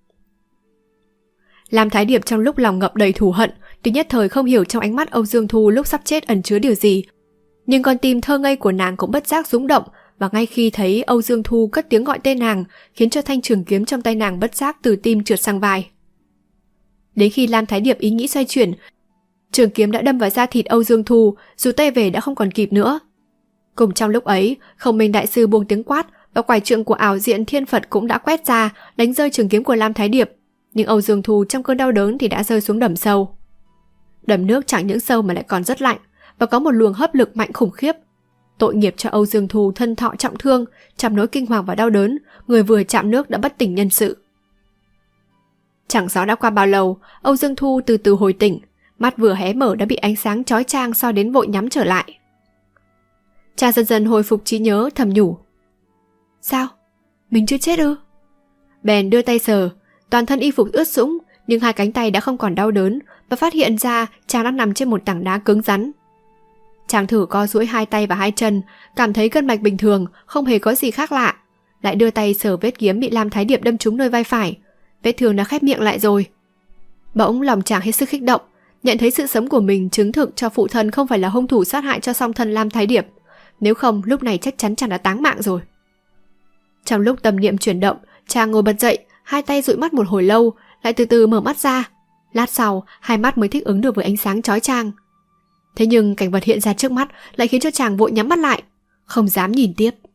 Lam Thái Điệp trong lúc lòng ngập đầy thù hận, tuy nhất thời không hiểu trong ánh mắt Âu Dương Thu lúc sắp chết ẩn chứa điều gì, nhưng con tim thơ ngây của nàng cũng bất giác rung động, và ngay khi thấy Âu Dương Thu cất tiếng gọi tên nàng, khiến cho thanh trường kiếm trong tay nàng bất giác từ tim trượt sang vai. Đến khi Lam Thái Điệp ý nghĩ xoay chuyển, trường kiếm đã đâm vào da thịt Âu Dương Thu, dù tay về đã không còn kịp nữa. Cùng trong lúc ấy, Không Minh đại sư buông tiếng quát, và quải trượng của ảo diện thiên Phật cũng đã quét ra, đánh rơi trường kiếm của Lam Thái Điệp. Nhưng Âu Dương Thu trong cơn đau đớn thì đã rơi xuống đầm sâu. Đầm nước chẳng những sâu mà lại còn rất lạnh, và có một luồng hấp lực mạnh khủng khiếp. Tội nghiệp cho Âu Dương Thu thân thọ trọng thương, trong nỗi kinh hoàng và đau đớn, người vừa chạm nước đã bất tỉnh nhân sự. Chẳng rõ đã qua bao lâu, Âu Dương Thu từ từ hồi tỉnh, mắt vừa hé mở đã bị ánh sáng chói chang soi đến vội nhắm trở lại. Chàng dần dần hồi phục trí nhớ, thầm nhủ. Sao? Mình chưa chết ư? Bèn đưa tay sờ, toàn thân y phục ướt sũng, nhưng hai cánh tay đã không còn đau đớn, và phát hiện ra chàng đang nằm trên một tảng đá cứng rắn. Chàng thử co duỗi hai tay và hai chân, cảm thấy gân mạch bình thường, không hề có gì khác lạ. Lại đưa tay sờ vết kiếm bị Lam Thái Điệp đâm trúng nơi vai phải. Vết thương đã khép miệng lại rồi. Bỗng lòng chàng hết sức kích động, nhận thấy sự sống của mình chứng thực cho phụ thân không phải là hung thủ sát hại cho song thân Lam Thái Điệp. Nếu không, lúc này chắc chắn chàng đã táng mạng rồi. Trong lúc tâm niệm chuyển động, chàng ngồi bật dậy, hai tay dụi mắt một hồi lâu, lại từ từ mở mắt ra. Lát sau, hai mắt mới thích ứng được với ánh sáng chói chang. Thế nhưng cảnh vật hiện ra trước mắt lại khiến cho chàng vội nhắm mắt lại, không dám nhìn tiếp.